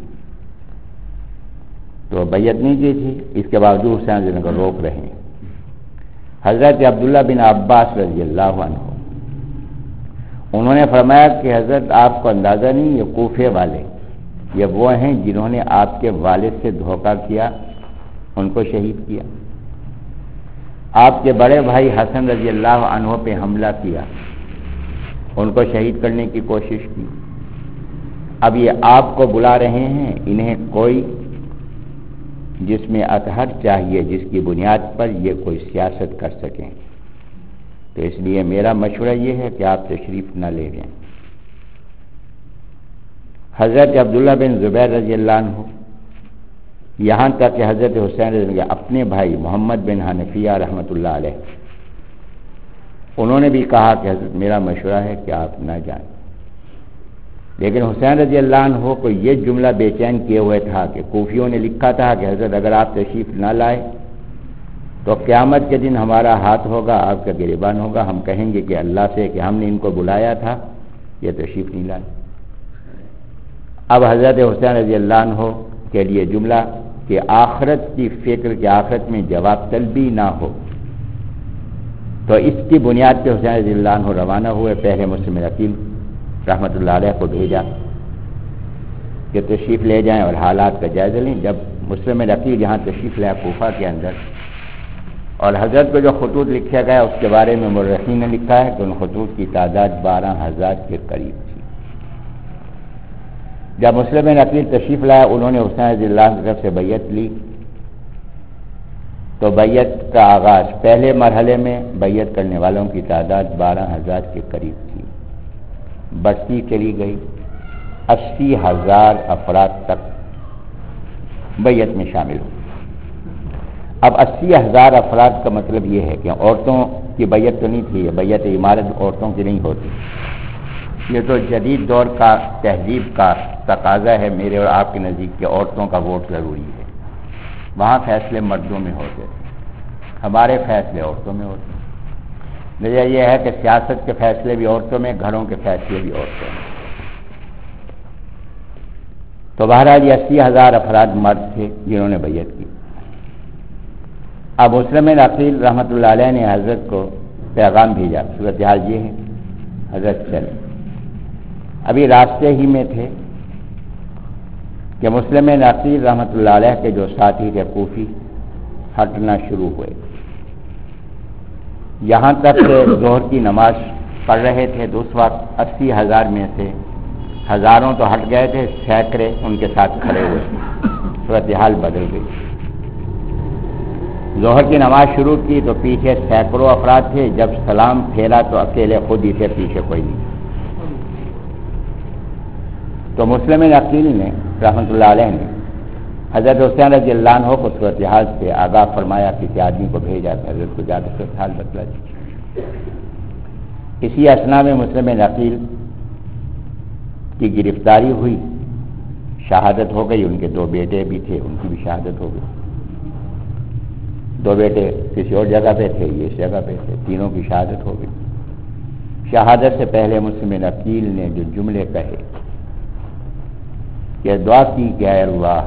تو بیعت نہیں کی تھی، اس کے باوجود حسین رضی اللہ عنہ کو روک رہے ہیں۔ حضرت عبداللہ بن عباس رضی اللہ عنہ انہوں نے فرمایا کہ حضرت آپ کو اندازہ نہیں، یہ کوفے والے یہ وہ ہیں جنہوں نے آپ کے والد سے دھوکہ کیا، ان کو شہید کیا۔ آپ کے بڑے بھائی حسن رضی اللہ عنہ پہ حملہ کیا، ان کو شہید کرنے کی کوشش کی۔ اب یہ آپ کو بلا رہے ہیں، انہیں کوئی جس میں اطہر چاہیے جس کی بنیاد پر یہ کوئی سیاست کر سکیں، تو اس لیے میرا مشورہ یہ ہے کہ آپ تشریف نہ لے جائیں۔ حضرت عبداللہ بن زبیر رضی اللہ عنہ، یہاں تک کہ حضرت حسین رضی اللہ عنہ اپنے بھائی محمد بن حنفیہ رحمۃ اللہ علیہ، انہوں نے بھی کہا کہ حضرت میرا مشورہ ہے کہ آپ نہ جائیں۔ لیکن حسین رضی اللہ عنہ کو یہ جملہ بے چین کیے ہوئے تھا کہ کوفیوں نے لکھا تھا کہ حضرت اگر آپ تشریف نہ لائے تو قیامت کے دن ہمارا ہاتھ ہوگا، آپ کا گریبان ہوگا، ہم کہیں گے کہ اللہ سے کہ ہم نے ان کو بلایا تھا، یہ تشریف نہیں لائے۔ اب حضرت حسین رضی اللہ عنہ کے لیے جملہ کہ آخرت کی فکر کے آخرت میں جواب طلبی نہ ہو، تو اس کی بنیاد پہ حسین رضی اللہ عنہ روانہ ہوئے، پہلے مسلم عقیل رحمۃ اللہ علیہ کو بھیجا کہ تشریف لے جائیں اور حالات کا جائزہ لیں۔ جب مسلم عقیل یہاں تشریف لیا کوفہ کے اندر، اور حضرت کو جو خطوط لکھا گیا اس کے بارے میں مورخین نے لکھا ہے کہ ان خطوط کی تعداد بارہ ہزار کے قریب تھی۔ جب مسلم بن عقیل تشریف لایا انہوں نے حسین رضی اللہ عنہ کی طرف سے بیعت لی، تو بیعت کا آغاز پہلے مرحلے میں بیعت کرنے والوں کی تعداد بارہ ہزار کے قریب تھی، بڑھتی چلی گئی، اسی ہزار افراد تک بیعت میں شامل ہوئے۔ اب اسی ہزار افراد کا مطلب یہ ہے کہ عورتوں کی بیعت تو نہیں تھی، یہ بیعت امارت عورتوں کی نہیں ہوتی، یہ تو جدید دور کا تہذیب کا تقاضا ہے میرے اور آپ کے نزدیک کہ عورتوں کا ووٹ ضروری ہے۔ وہاں فیصلے مردوں میں ہوتے تھے، ہمارے فیصلے عورتوں میں ہوتے ہیں۔ وجہ یہ ہے کہ سیاست کے فیصلے بھی عورتوں میں، گھروں کے فیصلے بھی عورتوں میں۔ تو بہرحال یہ اسی ہزار افراد مرد تھے جنہوں نے بیعت کی۔ اب مسلم بن عقیل رحمۃ اللہ علیہ نے حضرت کو پیغام بھیجا، صورتحال یہ ہے، حضرت چلے۔ ابھی راستے ہی میں تھے کہ مسلم بن عقیل رحمۃ اللہ علیہ کے جو ساتھی تھے کوفی ہٹنا شروع ہوئے، یہاں تک کہ ظہر کی نماز پڑھ رہے تھے تو اس وقت اسی ہزار میں سے ہزاروں تو ہٹ گئے تھے، سینکڑے ان کے ساتھ کھڑے ہوئے، صورتحال بدل گئی۔ ظہر کی نماز شروع کی تو پیچھے سینکڑوں افراد تھے، جب سلام پھیلا تو اکیلے خود ہی تھے، پیچھے کوئی نہیں۔ تو مسلم بن عقیل نے رحمۃ اللہ علیہ نے حضرت حسین رضی اللہ عنہ کو صورتحال سے آگاہ فرمایا، کسی آدمی کو بھیجا کہ حضرت کو جا کر صورتحال بتلا دیجیے۔ اسی اثنا میں مسلم بن عقیل کی گرفتاری ہوئی، شہادت ہو گئی، ان کے دو بیٹے بھی تھے، ان کی بھی شہادت ہو گئی۔ دو بیٹے کسی اور جگہ پہ تھے، یہ اس جگہ پہ تھے، تینوں کی شہادت ہو گئی۔ شہادت سے پہلے مسلم بن عقیل نے جو جملے کہے کہ دعا کی کہ اے اللہ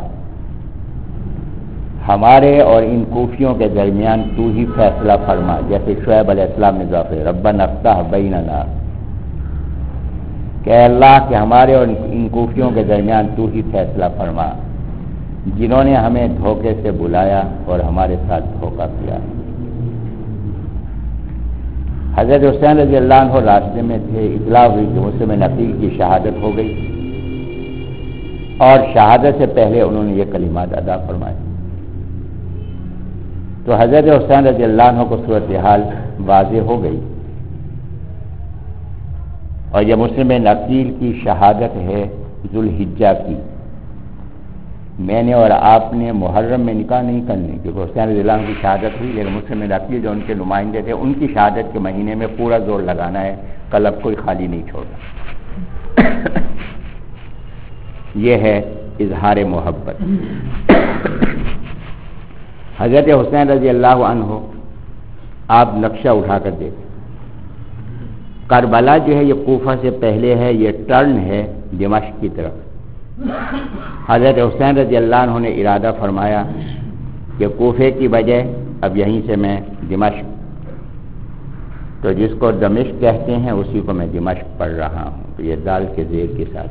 ہمارے اور ان کوفیوں کے درمیان تو ہی فیصلہ فرما، جیسے شعیب علیہ السلام نے دعا کی ربنا افتح بیننا، کہ اے اللہ کہ ہمارے اور ان کوفیوں کے درمیان تو ہی فیصلہ فرما جنہوں نے ہمیں دھوکے سے بلایا اور ہمارے ساتھ دھوکہ کیا۔ حضرت حسین رضی اللہ عنہ راستے میں تھے، اطلاع ہوئی کہ مسلم بن عقیل کی شہادت ہو گئی، اور شہادت سے پہلے انہوں نے یہ کلمات ادا فرمائے۔ تو حضرت حسین رضی اللہ عنہ کو صورتحال واضح ہو گئی، اور یہ مسلم بن عقیل کی شہادت ہے ذوالحجہ کی۔ میں نے اور آپ نے محرم میں نکاح نہیں کرنے، کیونکہ حسین رضی اللہ عنہ کی شہادت ہوئی، لیکن مسلم بن عقیل جو ان کے نمائندے تھے ان کی شہادت کے مہینے میں پورا زور لگانا ہے، کلب کوئی خالی نہیں چھوڑنا۔ یہ ہے اظہار محبت۔ حضرت حسین رضی اللہ عنہ آپ نقشہ اٹھا کر دیکھیں، کربلا جو ہے یہ کوفہ سے پہلے ہے، یہ ٹرن ہے دمشق کی طرف۔ حضرت حسین رضی اللہ عنہ نے ارادہ فرمایا کہ کوفے کی بجائے اب یہیں سے میں دمشق، تو جس کو دمشق کہتے ہیں اسی کو میں دمشق پڑھ رہا ہوں، تو یہ دال کے زیر کے ساتھ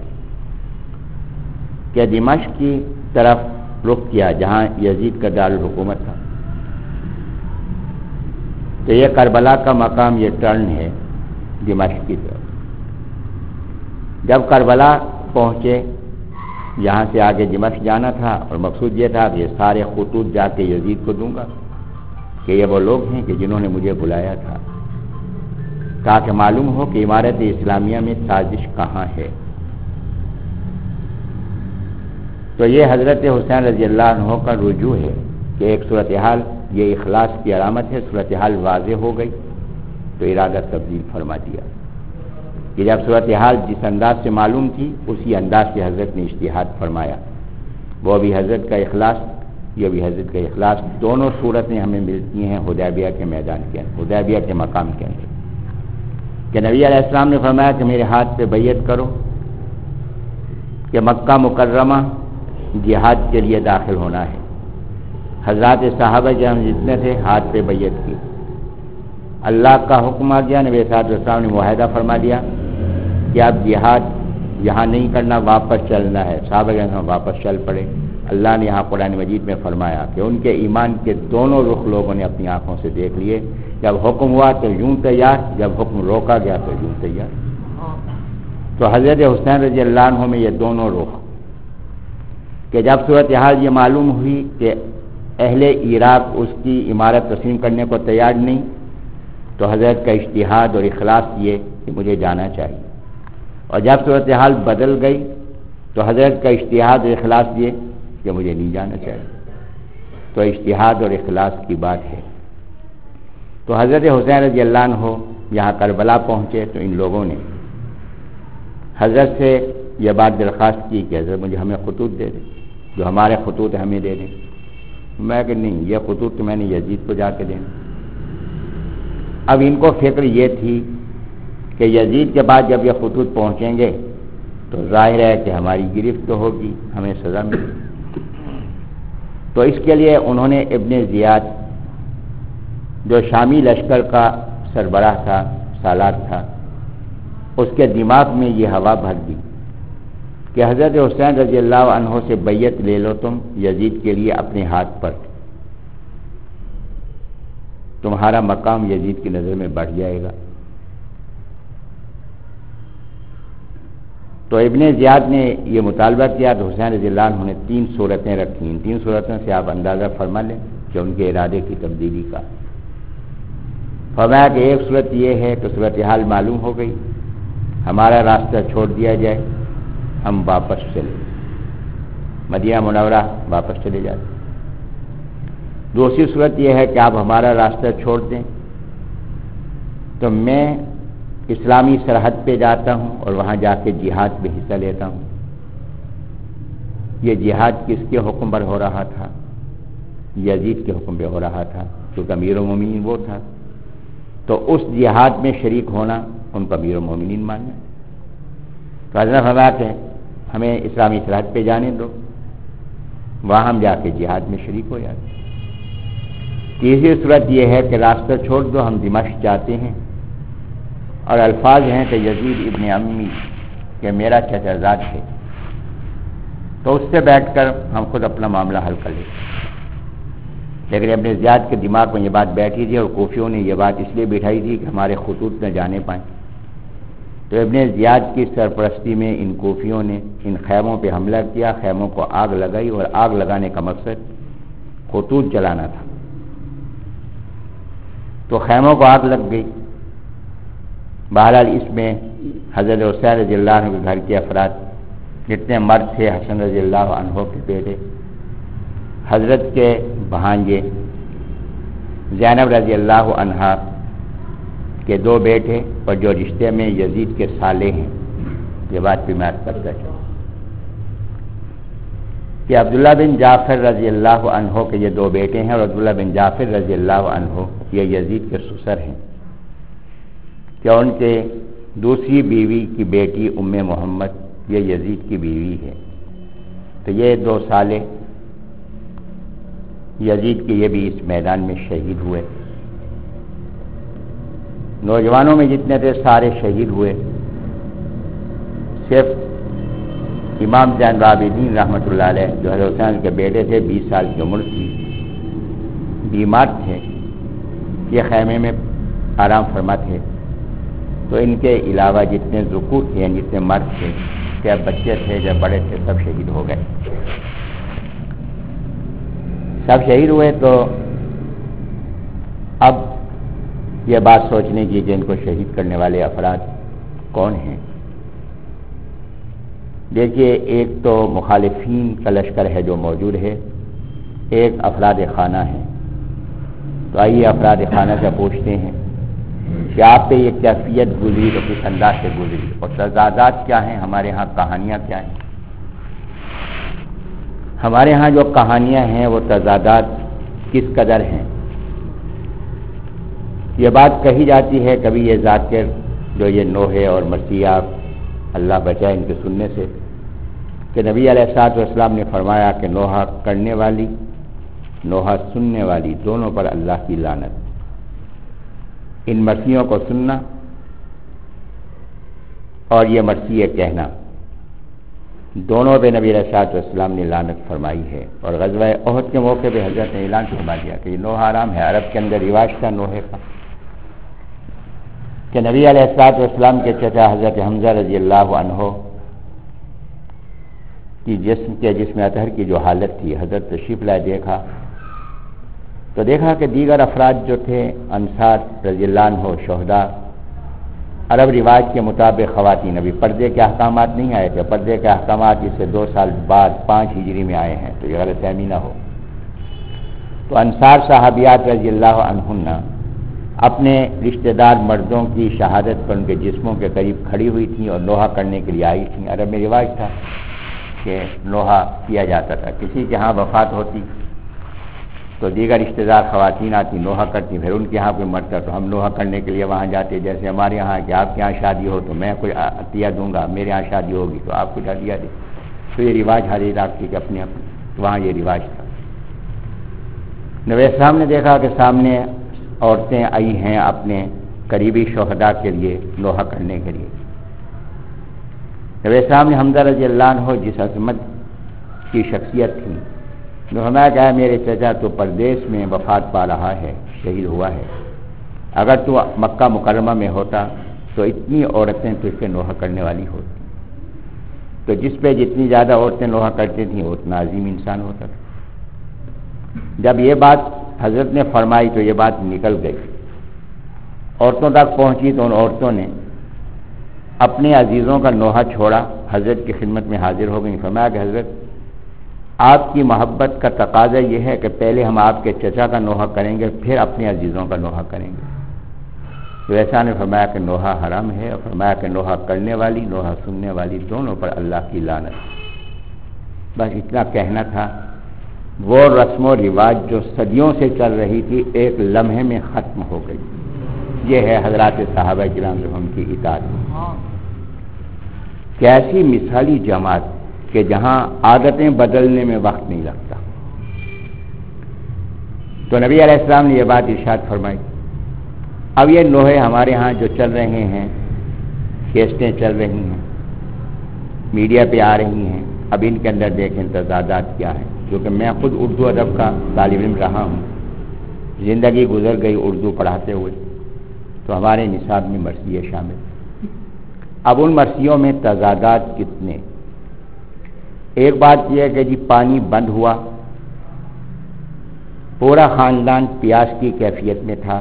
کہ دمشق کی طرف رخ کیا جہاں یزید کا دارالحکومت تھا۔ تو یہ کربلا کا مقام، یہ ٹرن ہے دمشق کی طرف۔ جب کربلا پہنچے، یہاں سے آگے دمشق جانا تھا، اور مقصود یہ تھا کہ یہ سارے خطوط جا کے یزید کو دوں گا کہ یہ وہ لوگ ہیں کہ جنہوں نے مجھے بلایا تھا، تاکہ معلوم ہو کہ عمارت اسلامیہ میں سازش کہاں ہے۔ تو یہ حضرت حسین رضی اللہ عنہ کا رجوع ہے کہ ایک صورتحال، یہ اخلاص کی علامت ہے، صورتحال واضح ہو گئی تو ارادہ تبدیل فرما دیا کہ جب صورتحال جس انداز سے معلوم تھی اسی انداز سے حضرت نے اجتہاد فرمایا۔ وہ بھی حضرت کا اخلاص، یہ بھی حضرت کا اخلاص، دونوں صورتیں ہمیں ملتی ہیں حدیبیہ کے میدان کے اندر، حدیبیہ کے مقام کے اندر، کہ نبی علیہ السلام نے فرمایا کہ میرے ہاتھ پہ بیعت کرو کہ مکہ مکرمہ جہاد کے لیے داخل ہونا ہے۔ حضرات صحابہ جہاں جتنے تھے ہاتھ پہ بیعت کی، اللہ کا حکم آ گیا، نبی صلی اللہ علیہ وسلم نے معاہدہ فرما دیا کہ اب جہاد یہاں نہیں کرنا، واپس چلنا ہے۔ صحابہ جہاں واپس چل پڑے۔ اللہ نے یہاں قرآن مجید میں فرمایا کہ ان کے ایمان کے دونوں رخ لوگوں نے اپنی آنکھوں سے دیکھ لیے، جب حکم ہوا تو یوں تیار، جب حکم روکا گیا تو یوں تیار۔ تو حضرت حسین رضی اللہ عنہ میں یہ دونوں رخ کہ جب صورتحال یہ معلوم ہوئی کہ اہل عراق اس کی عمارت تسلیم کرنے کو تیار نہیں، تو حضرت کا اجتہاد اور اخلاص یہ کہ مجھے جانا چاہیے، اور جب صورتحال بدل گئی تو حضرت کا اجتہاد اور اخلاص یہ کہ مجھے نہیں جانا چاہیے۔ تو اجتہاد اور اخلاص کی بات ہے۔ تو حضرت حسین رضی اللہ عنہ یہاں کربلا پہنچے تو ان لوگوں نے حضرت سے یہ بات درخواست کی کہ حضرت مجھے ہمیں خطوط دے دیں، جو ہمارے خطوط ہمیں دے دیں۔ میں کہ نہیں، یہ خطوط تو میں نے یزید کو جا کے دیں۔ اب ان کو فکر یہ تھی کہ یزید کے بعد جب یہ خطوط پہنچیں گے تو ظاہر ہے کہ ہماری گرفت ہوگی، ہمیں سزا ملے گی۔ تو اس کے لیے انہوں نے ابن زیاد جو شامی لشکر کا سربراہ تھا، سالار تھا، اس کے دماغ میں یہ ہوا بھر دی کہ حضرت حسین رضی اللہ عنہ سے بیعت لے لو تم یزید کے لیے اپنے ہاتھ پر، تمہارا مقام یزید کی نظر میں بڑھ جائے گا۔ تو ابن زیاد نے یہ مطالبہ کیا تو حسین رضی اللہ عنہ نے تین صورتیں رکھیں۔ ان تین صورتوں سے آپ اندازہ فرما لیں کہ ان کے ارادے کی تبدیلی کا۔ فرمایا کہ ایک صورت یہ ہے کہ صورتحال معلوم ہو گئی، ہمارا راستہ چھوڑ دیا جائے، ہم واپس چلے، مدینہ منورہ واپس چلے جاتے۔ دوسری صورت یہ ہے کہ آپ ہمارا راستہ چھوڑ دیں تو میں اسلامی سرحد پہ جاتا ہوں اور وہاں جا کے جہاد میں حصہ لیتا ہوں۔ یہ جہاد کس کے حکم پر ہو رہا تھا؟ یزید کے حکم پہ ہو رہا تھا، کیونکہ امیر المومنین وہ تھا۔ تو اس جہاد میں شریک ہونا ان کو امیر المومنین ماننا۔ تو حضرت فرمایا کہ ہمیں اسلامی سرحد پہ جانے دو، وہاں ہم جا کے جہاد میں شریک ہو جاتے۔ تیسری صورت یہ ہے کہ راستہ چھوڑ دو، ہم دمشق جاتے ہیں، اور الفاظ ہیں کہ یزید ابن امی کہ میرا چچا زاد ہے، تو اس سے بیٹھ کر ہم خود اپنا معاملہ حل کر لیتے۔ لیکن ابن زیاد کے دماغ میں یہ بات بیٹھی تھی، اور کوفیوں نے یہ بات اس لیے بٹھائی تھی کہ ہمارے خطوط نہ جانے پائیں۔ تو ابن زیاد کی سرپرستی میں ان کوفیوں نے ان خیموں پہ حملہ کیا، خیموں کو آگ لگائی، اور آگ لگانے کا مقصد خطوط جلانا تھا۔ تو خیموں کو آگ لگ گئی۔ بہرحال اس میں حضرت حسین رضی اللہ عنہ کے گھر کے افراد جتنے مرد تھے، حسن رضی اللہ عنہ کے بیٹے، حضرت کے بھانجے زینب رضی اللہ عنہا کے دو بیٹے، اور جو رشتے میں یزید کے سالے ہیں، یہ بات بھی میں کر سکتا ہوں کہ عبداللہ بن جعفر رضی اللہ عنہ کے یہ دو بیٹے ہیں، اور عبداللہ بن جعفر رضی اللہ عنہ یہ یزید کے سسر ہیں، کہ ان کے دوسری بیوی کی بیٹی ام محمد یہ یزید کی بیوی ہے۔ تو یہ دو سالے یزید کے یہ بھی اس میدان میں شہید ہوئے۔ نوجوانوں میں جتنے تھے سارے شہید ہوئے، صرف امام زین العابدین رحمۃ اللہ علیہ جو حضرت حسین کے بیٹے تھے، بیس سال کی عمر تھی، بیمار تھے، یہ خیمے میں آرام فرما تھے۔ تو ان کے علاوہ جتنے ذکور تھے، یعنی جتنے مرد تھے، جب بچے تھے، جب بڑے تھے، سب شہید ہو گئے، سب شہید ہوئے۔ تو اب یہ بات سوچنے کی کہ ان کو شہید کرنے والے افراد کون ہیں۔ دیکھیے، ایک تو مخالفین کا لشکر ہے جو موجود ہے، ایک افراد خانہ ہے۔ تو آئیے افراد خانہ سے پوچھتے ہیں کہ آپ پہ یہ کیفیت گزری تو کس انداز سے گزری، اور تضادات کیا ہیں، ہمارے ہاں کہانیاں کیا ہیں۔ ہمارے ہاں جو کہانیاں ہیں وہ تضادات کس قدر ہیں۔ یہ بات کہی جاتی ہے کبھی یہ ذاکر جو یہ نوحے اور مسیح، اللہ بچائے ان کے سننے سے، کہ نبی علیہ الصلوۃ والسلام نے فرمایا کہ نوحہ کرنے والی، نوحہ سننے والی، دونوں پر اللہ کی لعنت۔ ان مرثیوں کو سننا اور یہ مرثیے کہنا، دونوں پہ نبی علیہ الصلوۃ والسلام نے لعنت فرمائی ہے۔ اور غزوہ احد کے موقع پہ حضرت نے اعلان فرما دیا کہ یہ نوحہ حرام ہے۔ عرب کے اندر رواج تھا نوحے کا، کہ نبی علیہ الصلوۃ والسلام کے چچا حضرت حمزہ رضی اللہ عنہ کہ جسم کے جسم اطہر کی جو حالت تھی، حضرت تشریف لائے، دیکھا تو دیکھا کہ دیگر افراد جو تھے انصار رضی اللہ عنہ، شہداء، عرب رواج کے مطابق خواتین، ابھی پردے کے احکامات نہیں آئے تھے، پردے کے احکامات اس سے دو سال بعد پانچ ہجری میں آئے ہیں، تو یہ غلط فہمی نہ ہو۔ تو انصار صحابیات رضی اللہ عنہن اپنے رشتہ دار مردوں کی شہادت پر ان کے جسموں کے قریب کھڑی ہوئی تھیں اور نوحہ کرنے کے لیے آئی تھیں۔ عرب میں رواج تھا کہ نوحہ کیا جاتا تھا، کسی کے ہاں وفات ہوتی تو دیگر رشتہ دار خواتین آتی، نوحہ کرتی، پھر ان کے ہاں کوئی مرتا تو ہم نوحہ کرنے کے لیے وہاں جاتے، جیسے ہمارے یہاں کہ آپ کے ہاں شادی ہو تو میں کوئی عطیہ دوں گا، میرے ہاں شادی ہوگی تو آپ کچھ عطیہ دیں، تو یہ رواج ہر علاقے کے اپنے اپنے، وہاں یہ رواج تھا۔ نبی صاحب نے دیکھا کہ سامنے عورتیں آئی ہیں اپنے قریبی شہداء کے لیے نوحہ کرنے کے لیے۔ نبی صاحب نے حمزہ رضی اللہ عنہ جس عظمت کی شخصیت تھی، جو ہمیں کہا میرے چچا تو پردیس میں وفات پا رہا ہے، شہید ہوا ہے، اگر تو مکہ مکرمہ میں ہوتا تو اتنی عورتیں تجھ پہ نوحہ کرنے والی ہوتی، تو جس پہ جتنی زیادہ عورتیں نوحہ کرتی تھیں وہ اتنا عظیم انسان ہوتا تھا۔ جب یہ بات حضرت نے فرمائی تو یہ بات نکل گئی، عورتوں تک پہنچی تو ان عورتوں نے اپنے عزیزوں کا نوحہ چھوڑا، حضرت کی خدمت میں حاضر ہو گئی۔ فرمایا کہ حضرت آپ کی محبت کا تقاضا یہ ہے کہ پہلے ہم آپ کے چچا کا نوحہ کریں گے پھر اپنے عزیزوں کا نوحہ کریں گے۔ تو ایسا نے فرمایا کہ نوحہ حرام ہے، اور فرمایا کہ نوحہ کرنے والی، نوحہ سننے والی دونوں پر اللہ کی لعنت۔ بس اتنا کہنا تھا۔ وہ رسم و رواج جو صدیوں سے چل رہی تھی ایک لمحے میں ختم ہو گئی۔ یہ ہے حضرات صحابہ کرام رحم کی اطاعت۔ کیسی مثالی جماعت کہ جہاں عادتیں بدلنے میں وقت نہیں لگتا۔ تو نبی علیہ السلام نے یہ بات ارشاد فرمائی۔ اب یہ نوحے ہمارے ہاں جو چل رہے ہیں، کیسٹیں چل رہی ہیں، میڈیا پہ آ رہی ہیں، اب ان کے اندر دیکھیں تضادات کیا ہیں، کیونکہ میں خود اردو ادب کا طالب علم رہا ہوں، زندگی گزر گئی اردو پڑھاتے ہوئے، تو ہمارے نصاب میں مرثیے شامل۔ اب ان مرثیوں میں تضادات کتنے؟ ایک بات یہ ہے کہ جی پانی بند ہوا، پورا خاندان پیاس کی کیفیت میں تھا،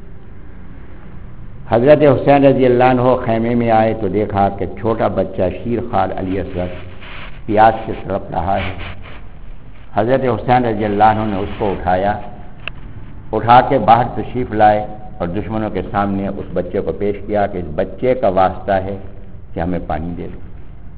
حضرت حسین رضی اللہ عنہ خیمے میں آئے تو دیکھا کہ چھوٹا بچہ شیر خوار علی اصغر پیاس سے تڑپ رہا ہے۔ حضرت حسین رضی اللہ عنہ نے اس کو اٹھایا، اٹھا کے باہر تشریف لائے اور دشمنوں کے سامنے اس بچے کو پیش کیا کہ اس بچے کا واسطہ ہے کہ ہمیں پانی دے دو۔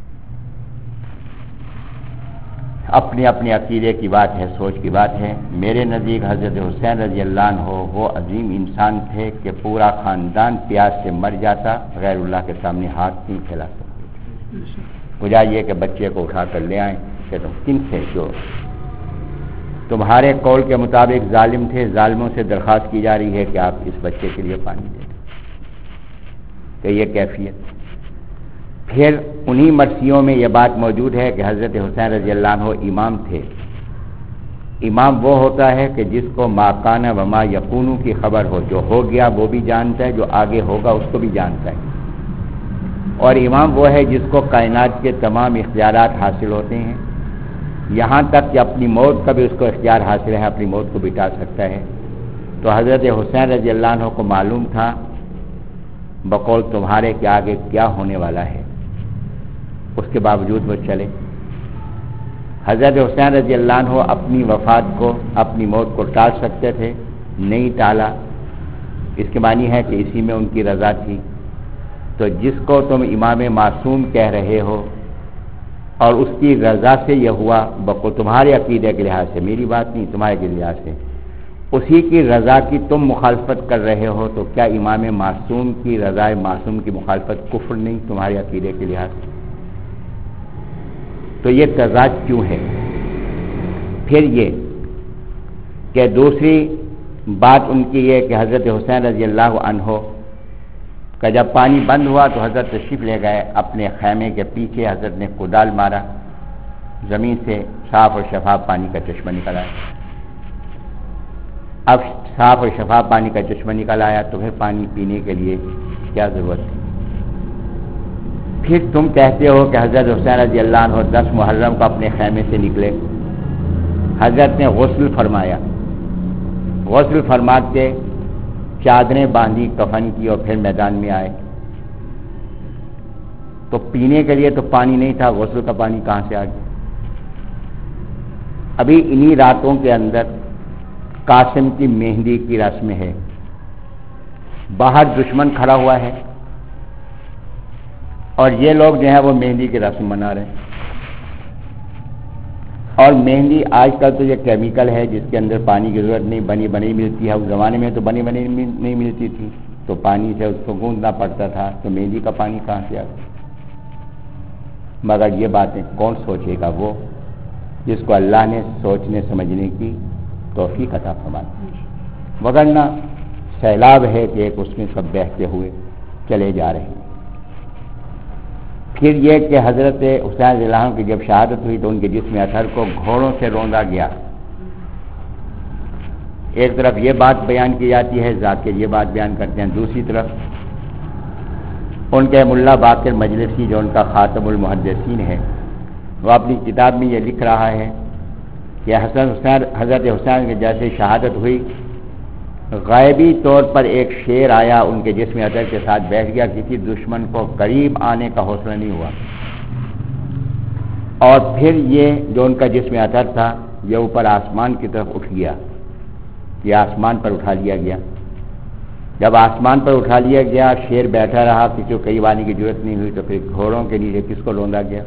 اپنے اپنے عقیدے کی بات ہے، سوچ کی بات ہے۔ میرے نزدیک حضرت حسین رضی اللہ عنہ وہ عظیم انسان تھے کہ پورا خاندان پیاس سے مر جاتا، غیر اللہ کے سامنے ہاتھ نہیں پھیلا سکتے۔ وجہ یہ کہ بچے کو اٹھا کر لے آئیں کہ تم کن تھے جو تمہارے قول کے مطابق ظالم تھے، ظالموں سے درخواست کی جا رہی ہے کہ آپ اس بچے کے لیے پانی دیں۔ کہ یہ کیفیت۔ پھر انہی مرثیوں میں یہ بات موجود ہے کہ حضرت حسین رضی اللہ عنہ امام تھے۔ امام وہ ہوتا ہے کہ جس کو ما کان و ما یکون کی خبر ہو، جو ہو گیا وہ بھی جانتا ہے، جو آگے ہوگا اس کو بھی جانتا ہے۔ اور امام وہ ہے جس کو کائنات کے تمام اختیارات حاصل ہوتے ہیں، یہاں تک کہ اپنی موت کا بھی اس کو اختیار حاصل ہے، اپنی موت کو بٹا سکتا ہے۔ تو حضرت حسین رضی اللہ عنہ کو معلوم تھا بقول تمہارے کے آگے کیا ہونے والا ہے، اس کے باوجود وہ چلے۔ حضرت حسین رضی اللہ عنہ اپنی وفات کو، اپنی موت کو ٹال سکتے تھے، نہیں ٹالا۔ اس کے معنی ہے کہ اسی میں ان کی رضا تھی۔ تو جس کو تم امام معصوم کہہ رہے ہو اور اس کی رضا سے یہ ہوا بقول تمہارے عقیدے کے لحاظ سے، میری بات نہیں، تمہارے کے لحاظ سے اسی کی رضا کی تم مخالفت کر رہے ہو، تو کیا امام معصوم کی رضا معصوم کی مخالفت کفر نہیں تمہارے عقیدے کے لحاظ سے؟ تو یہ تضاد کیوں ہے؟ پھر یہ کہ دوسری بات ان کی یہ کہ حضرت حسین رضی اللہ عنہ کا جب پانی بند ہوا تو حضرت تشریف لے گئے اپنے خیمے کے پیچھے، حضرت نے کدال مارا، زمین سے صاف اور شفاف پانی کا چشمہ نکل آیا۔ اب صاف اور شفاف پانی کا چشمہ نکل آیا تو پھر پانی پینے کے لیے کیا ضرورت تھی؟ پھر تم کہتے ہو کہ حضرت حسین رضی اللہ عنہ دس محرم کو اپنے خیمے سے نکلے، حضرت نے غسل فرمایا، غسل فرما کے چادریں باندھی کفن کی اور پھر میدان میں آئے، تو پینے کے لیے تو پانی نہیں تھا، غسل کا پانی کہاں سے آ گیا؟ ابھی انہی راتوں کے اندر قاسم کی مہندی کی رسم ہے، باہر دشمن کھڑا ہوا ہے اور یہ لوگ جو ہیں وہ مہندی کی رسم منا رہے ہیں، اور مہندی آج کل تو یہ کیمیکل ہے جس کے اندر پانی کی ضرورت نہیں، بنی بنی ملتی ہے، اس زمانے میں تو بنی بنی نہیں ملتی تھی تو پانی سے اس کو گوندنا پڑتا تھا، تو مہندی کا پانی کہاں سے آ گیا؟ مگر یہ باتیں کون سوچے گا؟ وہ جس کو اللہ نے سوچنے سمجھنے کی توفیق عطا فرمائی، وگرنہ سیلاب ہے کہ ایک اس میں سب بہتے ہوئے چلے جا رہے ہیں۔ پھر یہ کہ حضرت حسین رضی اللہ عنہ کی جب شہادت ہوئی تو ان کے جسم اطہر کو گھوڑوں سے روندا گیا۔ ایک طرف یہ بات بیان کی جاتی ہے، ذات کے یہ بات بیان کرتے ہیں، دوسری طرف ان کے ملا باقر مجلسی جو ان کا خاتم المحدثین ہے، وہ اپنی کتاب میں یہ لکھ رہا ہے کہ حسن حسین حضرت حسین کی جیسے شہادت ہوئی، غیبی طور پر ایک شیر آیا ان کے جسم اطہر کے ساتھ بیٹھ گیا، کسی دشمن کو قریب آنے کا حوصلہ نہیں ہوا، اور پھر یہ جو ان کا جسم اطہر تھا یہ اوپر آسمان کی طرف اٹھ گیا، یہ آسمان پر اٹھا لیا گیا۔ جب آسمان پر اٹھا لیا گیا، شیر بیٹھا رہا، کسی کو قریب آنے کی ضرورت نہیں ہوئی، تو پھر گھوڑوں کے نیچے کس کو لوندا گیا؟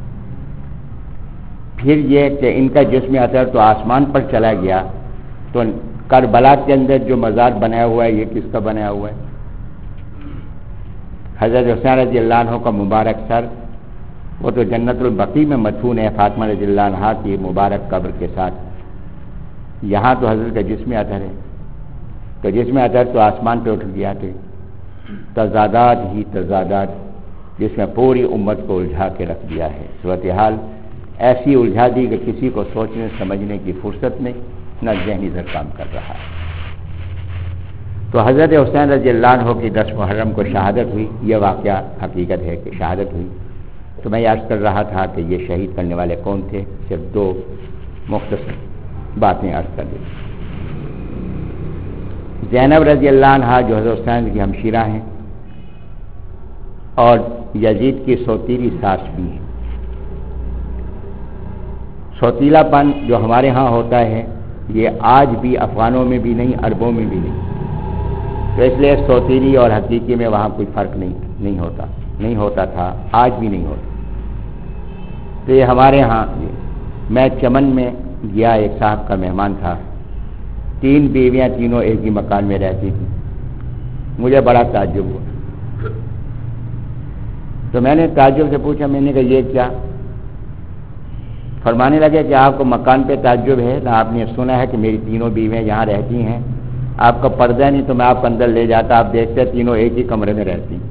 پھر یہ کہ ان کا جسم اطہر تو آسمان پر چلا گیا، تو کربلا کے اندر جو مزار بنایا ہوا ہے یہ کس کا بنایا ہوا ہے؟ حضرت حسین رضی اللہ عنہ کا مبارک سر وہ تو جنت البقیع میں مدفون ہے فاطمہ رضی اللہ عنہا کی مبارک قبر کے ساتھ، یہاں تو حضرت کا جسم اطہر ہے، تو جسم اطہر تو آسمان پہ اٹھ گیا، تھے تضادات ہی تضادات جس میں پوری امت کو الجھا کے رکھ دیا ہے۔ صورتحال ایسی الجھا دی کہ کسی کو سوچنے سمجھنے کی فرصت نہیں، نہ ذہنی زر کام کر رہا ہے۔ تو حضرت حسین رضی اللہ عنہ کی دس محرم کو شہادت ہوئی، یہ واقعہ حقیقت ہے کہ شہادت ہوئی۔ تو میں یاد کر رہا تھا کہ یہ شہید کرنے والے کون تھے، صرف دو مختصر باتیں عرض کر دی۔ زینب رضی اللہ عنہا جو حضرت حسین کی ہمشیرہ ہیں اور یزید کی سوتیلی ساس بھی ہیں۔ سوتیلا پن جو ہمارے ہاں ہوتا ہے یہ آج بھی افغانوں میں بھی نہیں، عربوں میں بھی نہیں، تو اس لیے سوتیلی اور حقیقی میں وہاں کوئی فرق نہیں نہیں ہوتا نہیں ہوتا تھا، آج بھی نہیں ہوتا۔ تو یہ ہمارے ہاں، میں چمن میں گیا، ایک صاحب کا مہمان تھا، تین بیویاں تینوں ایک ہی مکان میں رہتی تھیں، مجھے بڑا تعجب ہوا، تو میں نے تعجب سے پوچھا، میں نے کہا یہ کیا؟ فرمانے لگے کہ آپ کو مکان پہ تعجب ہے نہ، آپ نے سنا ہے کہ میری تینوں بیویاں یہاں رہتی ہیں، آپ کا پردہ نہیں تو میں آپ کو اندر لے جاتا، آپ دیکھتے تینوں ایک ہی کمرے میں رہتی ہیں۔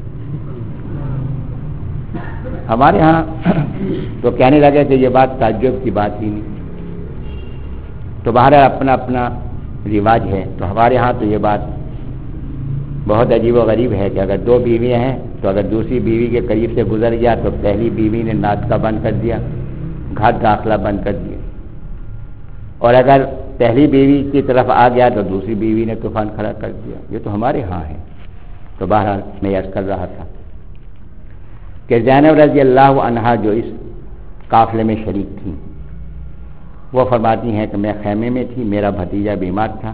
ہمارے ہاں تو کہنے لگے کہ یہ بات تعجب کی بات ہی نہیں، تو باہر اپنا اپنا رواج ہے، تو ہمارے ہاں تو یہ بات بہت عجیب و غریب ہے کہ اگر دو بیویاں ہیں تو اگر دوسری بیوی کے قریب سے گزر گیا تو پہلی بیوی نے ناطقہ بند کر دیا، گھر داخلہ بند کر دیا، اور اگر پہلی بیوی کی طرف آ گیا تو دوسری بیوی نے طوفان کھڑا کر دیا۔ یہ تو ہمارے ہاں ہے۔ تو بہرحال میں عرض کر رہا تھا کہ زینب رضی اللہ عنہا جو اس قافلے میں شریک تھیں، وہ فرماتی ہیں کہ میں خیمے میں تھی، میرا بھتیجا بیمار تھا،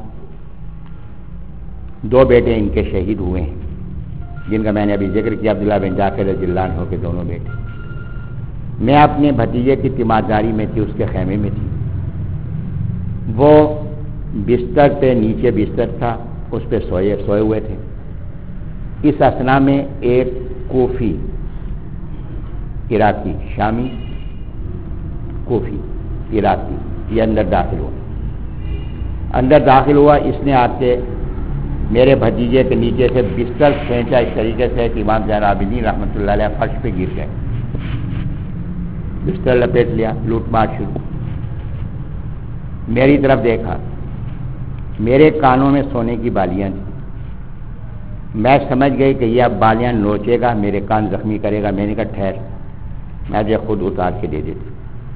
دو بیٹے ان کے شہید ہوئے ہیں جن کا میں نے ابھی ذکر کیا، عبداللہ بن جعفر رضی اللہ عنہ کے دونوں بیٹے۔ میں اپنے بھتیجے کی تیمارداری میں تھی، اس کے خیمے میں تھی، وہ بستر پہ، نیچے بستر تھا، اس پہ سوئے سوئے ہوئے تھے۔ اس اثنا میں ایک کوفی، عراقی، شامی کوفی عراقی، یہ اندر داخل ہوا اندر داخل ہوا اس نے آ کے میرے بھتیجے کے نیچے سے بستر کھینچا اس طریقے سے کہ امام زین العابدین رحمۃ اللہ علیہ فرش پہ گر گئے، بستر لپیٹ لیا، لوٹ مار شروع۔ میری طرف دیکھا، میرے کانوں میں سونے کی بالیاں تھیں، میں سمجھ گئی کہ یہ اب بالیاں نوچے گا، میرے کان زخمی کرے گا. میں نے کہا ٹھہر، میں جو خود اتار کے دے دیتی.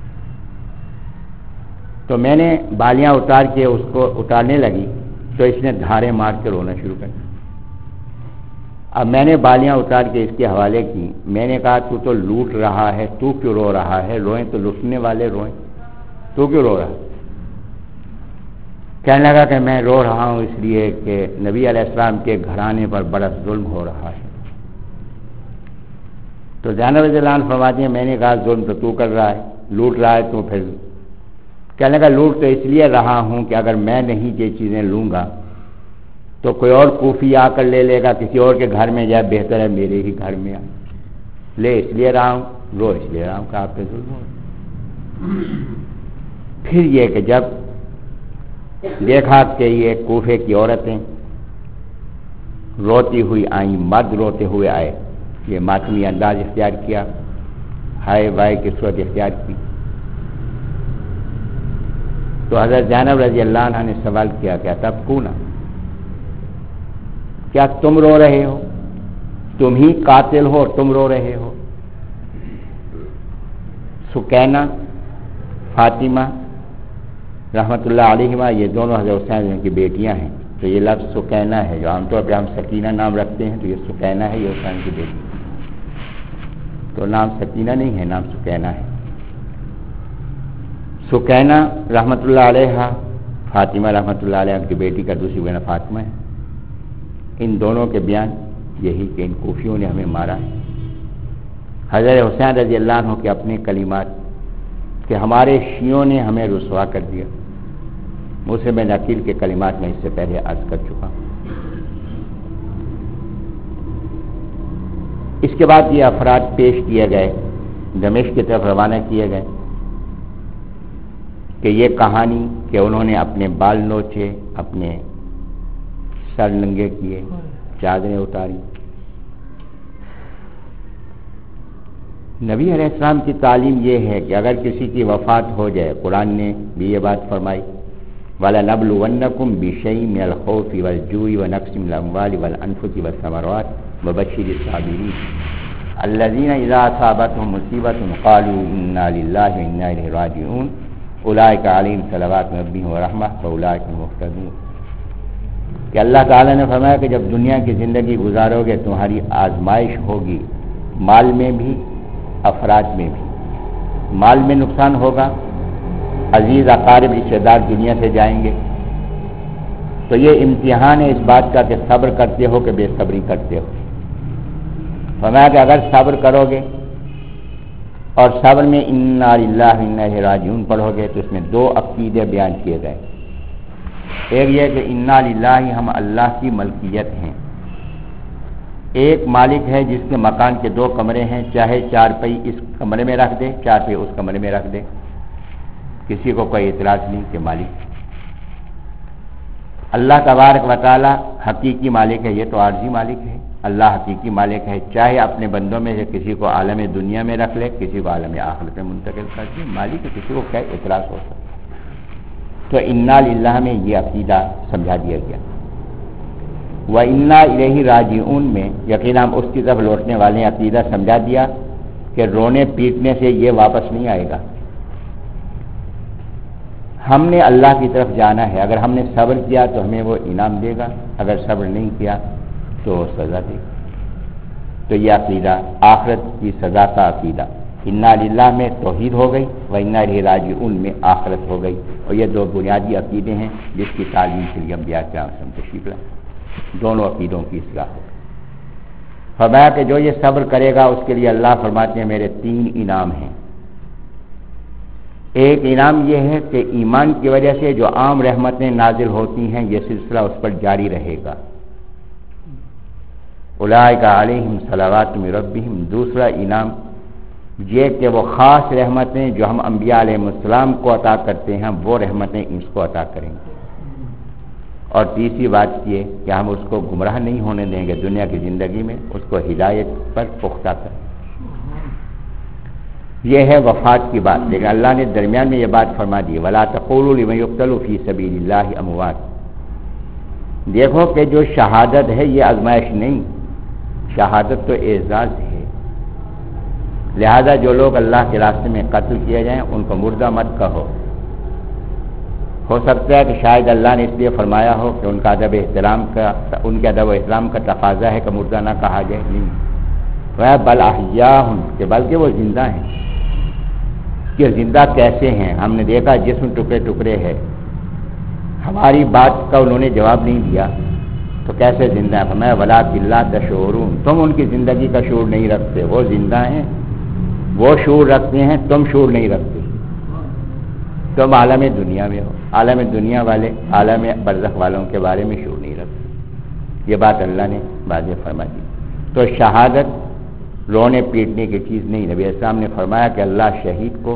تو میں نے بالیاں اتار کے اس کو اتارنے لگی تو اس نے دھارے مار کے رونا شروع کر دیا. اب میں نے بالیاں اتار کے اس کے حوالے کی. میں نے کہا تو تو لوٹ رہا ہے، تو کیوں رو رہا ہے؟ روئیں تو لوٹنے والے روئیں، تو کیوں رو رہا ہے؟ کہنے لگا کہ میں رو رہا ہوں اس لیے کہ نبی علیہ السلام کے گھرانے پر بڑا ظلم ہو رہا ہے. تو زینب رضی اللہ عنہ فرماتی ہیں میں نے کہا ظلم تو تو کر رہا ہے، لوٹ رہا ہے تو پھر. کہنے لگا لوٹ تو اس لیے رہا ہوں کہ اگر میں نہیں یہ چیزیں لوں گا تو کوئی اور کوفی آ کر لے لے گا، کسی اور کے گھر میں جائے، بہتر ہے میرے ہی گھر میں آ لے. اس لیے رہا ہوں، رو اس لیے رہا ہوں کہ آپ پہ ظلم ہو. پھر یہ کہ جب دیکھا کہ یہ کوفے کی عورتیں روتی ہوئی آئیں، مرد روتے ہوئے آئے، یہ ماتمی انداز اختیار کیا، ہائے بائے کی صورت اختیار کی. تو حضرت زینب رضی اللہ عنہ نے سوال کیا کہ تب کون، کیا تم رو رہے ہو؟ تم ہی قاتل ہو اور تم رو رہے ہو؟ سکینہ، فاطمہ رحمۃ اللہ علیہما یہ دونوں حضرت حسین کی بیٹیاں ہیں. تو یہ لفظ سکینہ ہے، جو عام طور پہ ہم سکینہ نام رکھتے ہیں، تو یہ سکینہ ہے، یہ حسین کی بیٹی. تو نام سکینہ نہیں ہے، نام سکینہ ہے. سکینہ رحمۃ اللہ علیہ، فاطمہ رحمۃ اللہ علیہ کی بیٹی کا دوسری بہن فاطمہ ہے. ان دونوں کے بیان یہی کہ ان کوفیوں نے ہمیں مارا ہے. حضرت حسین رضی اللہ عنہ کے اپنے کلمات کہ ہمارے شیعوں نے ہمیں رسوا کر دیا. موسیٰ بن عقیل کے کلمات میں اس سے پہلے عرض کر چکا. اس کے بعد یہ افراد پیش کیے گئے، دمشق کی طرف روانہ کیے گئے کہ یہ کہانی کہ انہوں نے اپنے بال نوچے، اپنے سر ننگے کیے، چادریں اتاری. نبی علیہ السلام کی تعلیم یہ ہے کہ اگر کسی کی وفات ہو جائے، قرآن نے بھی یہ بات فرمائی وَلَنَبْلُوَنَّكُمْ بِشَيْءٍ مِّنَ الْخَوْفِ وَالْجُوعِ وَنَقْصٍ مِّنَ الْأَمْوَالِ وَالْأَنفُسِ وَالثَّمَرَاتِ وَبَشِّرِ الصَّابِرِينَ الَّذِينَ إِذَا أَصَابَتْهُمْ مُصِيبَةٌ قَالُوا إِنَّا لِلَّهِ وَإِنَّا إِلَيْهِ رَاجِعُونَ أُولَٰئِكَ عَلَيْهِمْ صَلَوَاتٌ مِّن رَّبِّهِمْ وَرَحْمَةٌ وَأُولَٰئِكَ هُمُ الْمُهْتَدُونَ. کہ اللہ تعالیٰ نے فرمایا کہ جب دنیا کی زندگی گزارو گے تمہاری آزمائش ہوگی، مال میں بھی افراد میں بھی. مال میں نقصان ہوگا، عزیز اقارب رشتہ دار دنیا سے جائیں گے. تو یہ امتحان ہے اس بات کا کہ صبر کرتے ہو کہ بے صبری کرتے ہو. فرمایا کہ اگر صبر کرو گے اور صبر میں انا للہ و انا الیہ راجعون پڑھو گے تو اس میں دو عقیدے بیان کیے گئے. ایک یہ کہ انا للہ ہم اللہ کی ملکیت ہیں. ایک مالک ہے جس کے مکان کے دو کمرے ہیں، چاہے چار پئی اس کمرے میں رکھ دے، چار پئی اس کمرے میں رکھ دے، کسی کو کوئی اعتراض نہیں کہ مالک. اللہ تبارک و تعالی حقیقی مالک ہے، یہ تو عارضی مالک ہے. اللہ حقیقی مالک ہے، چاہے اپنے بندوں میں سے کسی کو عالم دنیا میں رکھ لے، کسی کو عالم آخرت میں منتقل کر دے. مالک ہے، کسی کو کیا اعتراض ہو سکتا. تو انا للہ میں یہ عقیدہ سمجھا دیا گیا. وَإِنَّا إِلَيْهِ رَاجِعُونَ میں یقینا ہم اس کی طرف لوٹنے والے عقیدہ سمجھا دیا کہ رونے پیٹنے سے یہ واپس نہیں آئے گا. ہم نے اللہ کی طرف جانا ہے. اگر ہم نے صبر کیا تو ہمیں وہ انعام دے گا، اگر صبر نہیں کیا تو سزا دے گا. تو یہ عقیدہ آخرت کی سزا کا عقیدہ. انا للہ میں توحید ہو گئی، وَإِنَّا إِلَيْهِ رَاجِعُونَ میں آخرت ہو گئی. اور یہ دو بنیادی عقیدے ہیں جس کی تعلیم کے لیے انبیاء کرام سے تشریف لائے. دونوں عقیدوں کی اصلاح ہو. فرمایا کہ جو یہ صبر کرے گا اس کے لیے اللہ فرماتے ہیں میرے تین انعام ہیں. ایک انعام یہ ہے کہ ایمان کی وجہ سے جو عام رحمتیں نازل ہوتی ہیں یہ سلسلہ اس پر جاری رہے گا. اولئک علیہم صلوات من ربہم. دوسرا انعام یہ کہ وہ خاص رحمتیں جو ہم انبیاء علیہ السلام کو عطا کرتے ہیں وہ رحمتیں اس کو عطا کریں گے. اور تیسری بات یہ کہ ہم اس کو گمراہ نہیں ہونے دیں گے، دنیا کی زندگی میں اس کو ہدایت پر پختہ کریں. یہ ہے وفات کی بات. لیکن اللہ نے درمیان میں یہ بات فرما دی وَلَا تَقُولُوا لِمَن يُقْتَلُ فِي سَبِيلِ اللَّهِ أَمْوَاتٌ. دیکھو کہ جو شہادت ہے یہ آزمائش نہیں، شہادت تو اعزاز ہے، لہذا جو لوگ اللہ کے راستے میں قتل کیے جائیں ان کو مردہ مت کہو۔ ہو سکتا ہے کہ شاید اللہ نے اس لیے فرمایا ہو کہ ان کا ادب احترام کا ان کے ادب و احترام کا تقاضا ہے کہ مردہ نہ کہا جائے، نہیں، بل احیاء کہ بلکہ وہ زندہ ہیں۔ کہ زندہ کیسے ہیں؟ ہم نے دیکھا جسم ٹکڑے ٹکڑے ہے، ہماری بات کا انہوں نے جواب نہیں دیا تو کیسے زندہ ہے؟ فرمایا ولکن لا تشعرون، تم ان کی زندگی کا شعور نہیں رکھتے، وہ زندہ ہیں، وہ شعور رکھتے ہیں، تم شعور نہیں رکھتے، تم عالم دنیا میں ہو، عالم دنیا والے عالم برزخ والوں کے بارے میں شعور نہیں رکھتے۔ یہ بات اللہ نے واضح فرما دی۔ تو شہادت رونے پیٹنے کی چیز نہیں۔ نبی اسلام نے فرمایا کہ اللہ شہید کو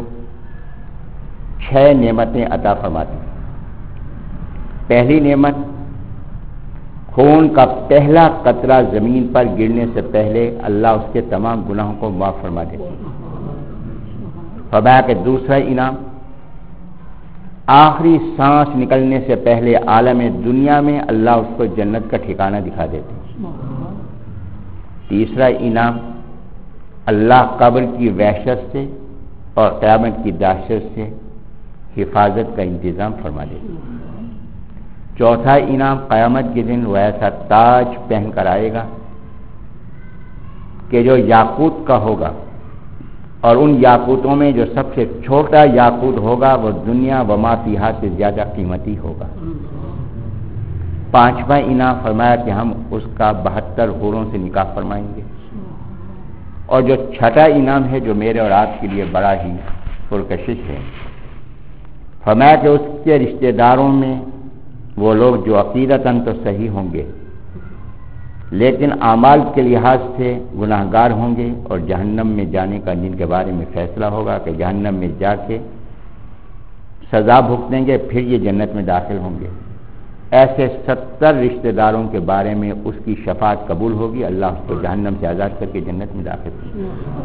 چھ نعمتیں عطا فرماتے ہیں۔ پہلی نعمت، خون کا پہلا قطرہ زمین پر گرنے سے پہلے اللہ اس کے تمام گناہوں کو معاف فرما دیتے ہیں۔ فرمایا کہ دوسرا انعام، آخری سانس نکلنے سے پہلے عالم دنیا میں اللہ اس کو جنت کا ٹھکانہ دکھا دیتے ہیں۔ تیسرا انعام، اللہ قبر کی وحشت سے اور قیامت کی دہشت سے حفاظت کا انتظام فرما دیتے ہیں۔ چوتھا انعام، قیامت کے دن وہ ایسا تاج پہن کر آئے گا کہ جو یاقوت کا ہوگا، اور ان یاقوتوں میں جو سب سے چھوٹا یاقوت ہوگا وہ دنیا و ما فیہا سے زیادہ قیمتی ہوگا۔ پانچواں انعام فرمایا کہ ہم اس کا بہتر حوروں سے نکاح فرمائیں گے۔ اور جو چھٹا انعام ہے جو میرے اور آپ کے لیے بڑا ہی پرکشش ہے، فرمایا کہ اس کے رشتہ داروں میں وہ لوگ جو عقیدتاً تو صحیح ہوں گے لیکن اعمال کے لحاظ سے گناہ گار ہوں گے، اور جہنم میں جانے کا جن کے بارے میں فیصلہ ہوگا کہ جہنم میں جا کے سزا بھگتیں گے پھر یہ جنت میں داخل ہوں گے۔ ایسے ستر رشتہ داروں کے بارے میں اس کی شفاعت قبول ہوگی، اللہ اس کو جہنم سے آزاد کر کے جنت میں داخل ہوگی۔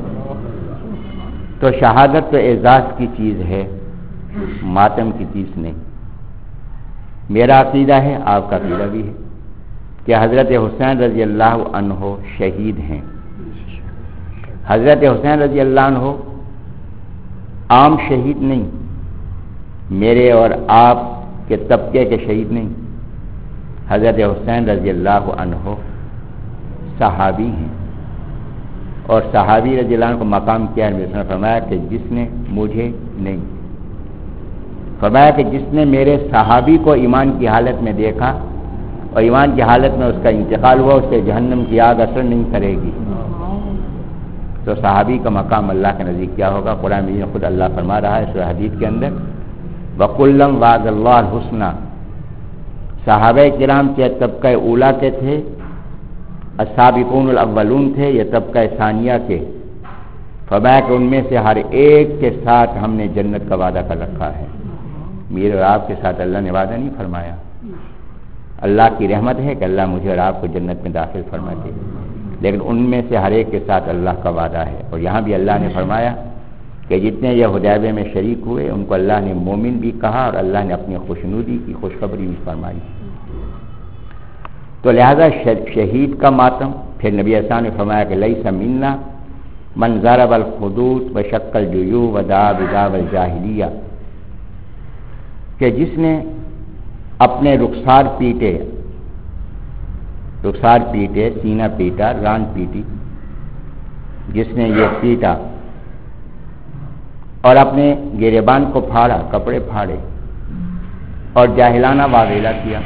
تو شہادت تو اعزاز کی چیز ہے، ماتم کی چیز نہیں۔ میرا عقیدہ ہے، آپ کا عقیدہ بھی ہے کہ حضرت حسین رضی اللہ عنہ شہید ہیں۔ حضرت حسین رضی اللہ عنہ عام شہید نہیں، میرے اور آپ کے طبقے کے شہید نہیں، حضرت حسین رضی اللہ عنہ صحابی ہیں، اور صحابی رضی اللہ عنہ کو مقام کیا ہے؟ نے فرمایا کہ جس نے مجھے نہیں، فرمایا کہ جس نے میرے صحابی کو ایمان کی حالت میں دیکھا اور ایمان کی حالت میں اس کا انتقال ہوا، اس سے جہنم کی آگ اثر نہیں کرے گی۔ تو صحابی کا مقام اللہ کے نزدیک کیا ہوگا؟ قرآن مجید میں خود اللہ فرما رہا ہے سورہ حدید کے اندر، وَكُلًّا وَعَدَ اللَّهُ الْحُسْنَى۔ صحابہ کرام کے طبقہ اولا کے تھے، السابقون الاولون تھے، یہ طبقہ ثانیہ کے، فرمایا کہ ان میں سے ہر ایک کے ساتھ ہم نے جنت کا وعدہ کر رکھا ہے۔ میرے اور آپ کے ساتھ اللہ نے وعدہ نہیں فرمایا، اللہ کی رحمت ہے کہ اللہ مجھے اور آپ کو جنت میں داخل فرما دے، لیکن ان میں سے ہر ایک کے ساتھ اللہ کا وعدہ ہے۔ اور یہاں بھی اللہ نے فرمایا کہ جتنے یہ حدیبیہ میں شریک ہوئے ان کو اللہ نے مومن بھی کہا، اور اللہ نے اپنی خوشنودی کی خوشخبری بھی فرمائی۔ تو لہذا شہید کا ماتم، پھر نبی اسلام نے فرمایا کہ لیس منا من ضرب الخدود وشق الجیوب ودعا بدعوی الجاہلیہ، کہ جس نے اپنے رخسار پیٹے، رخسار پیٹے، سینہ پیٹا، ران پیٹی، جس نے یہ پیٹا اور اپنے گریبان کو پھاڑا، کپڑے پھاڑے اور جاہلانہ واویلا کیا،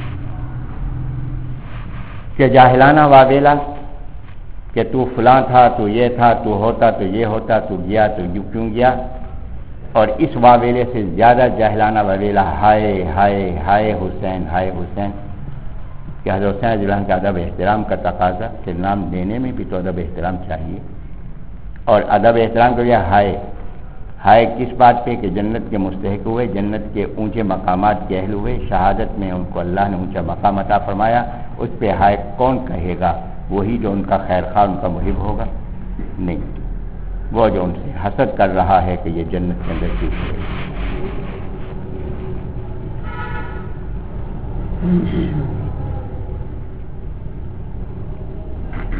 کہ جاہلانہ واویلا کہ تو فلاں تھا، تو یہ تھا، تو ہوتا تو یہ ہوتا، تو گیا تو یوں کیوں گیا، اور اس واویلے سے زیادہ جاہلانہ واویلا ہائے ہائے ہائے حسین ہائے حسین، کہ حضرت حسین رضی اللہ عنہ کے ادب احترام کا تقاضا کہ نام دینے میں بھی تو ادب احترام چاہیے، اور ادب احترام کے لیے ہائے ہائے کس بات پہ؟ کہ جنت کے مستحق ہوئے، جنت کے اونچے مقامات کے اہل ہوئے، شہادت میں ان کو اللہ نے اونچا مقام عطا فرمایا، اس پہ ہائے کون کہے گا؟ وہی جو ان کا خیر خواہ، ان کا محب ہوگا؟ نہیں، وہ جو ان سے حسد کر رہا ہے کہ یہ جنت کے اندر کیوں ہے۔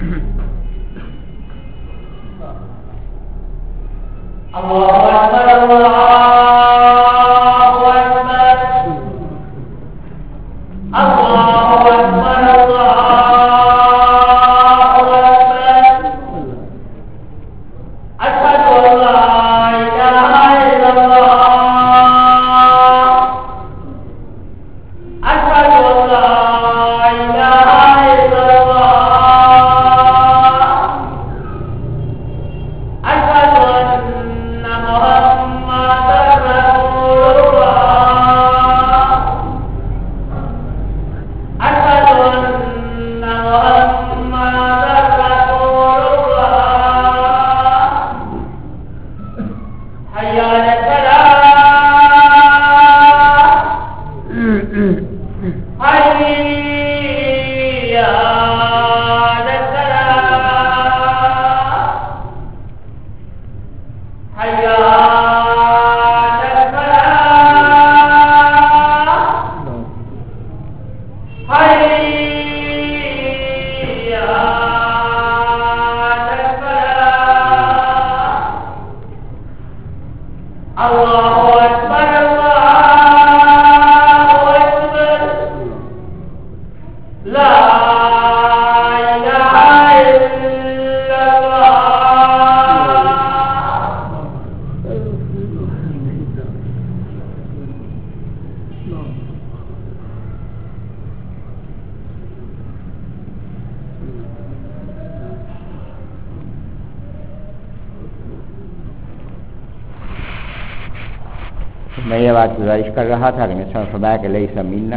میں یہ بات گزارش کر رہا تھا کہ میں نے فرمایا کہ لیس منا،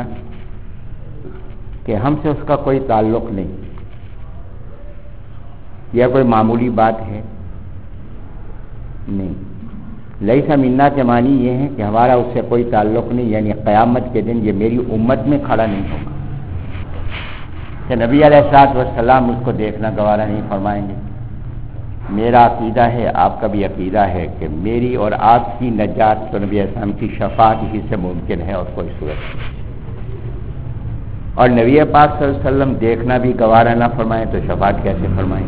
کہ ہم سے اس کا کوئی تعلق نہیں، یہ کوئی معمولی بات ہے نہیں۔ لیس منا کے معنی یہ ہے کہ ہمارا اس سے کوئی تعلق نہیں، یعنی قیامت کے دن یہ میری امت میں کھڑا نہیں ہوگا کہ نبی علیہ الصلوۃ والسلام اس کو دیکھنا گوارا نہیں فرمائیں گے۔ میرا عقیدہ ہے، آپ کا بھی عقیدہ ہے کہ میری اور آپ کی نجات تو نبی علیہ السلام کی شفاعت ہی سے ممکن ہے اور کوئی صورت نہیں۔ اور نبی پاک صلی اللہ علیہ وسلم دیکھنا بھی گوارا نہ فرمائیں تو شفاعت کیسے فرمائیں؟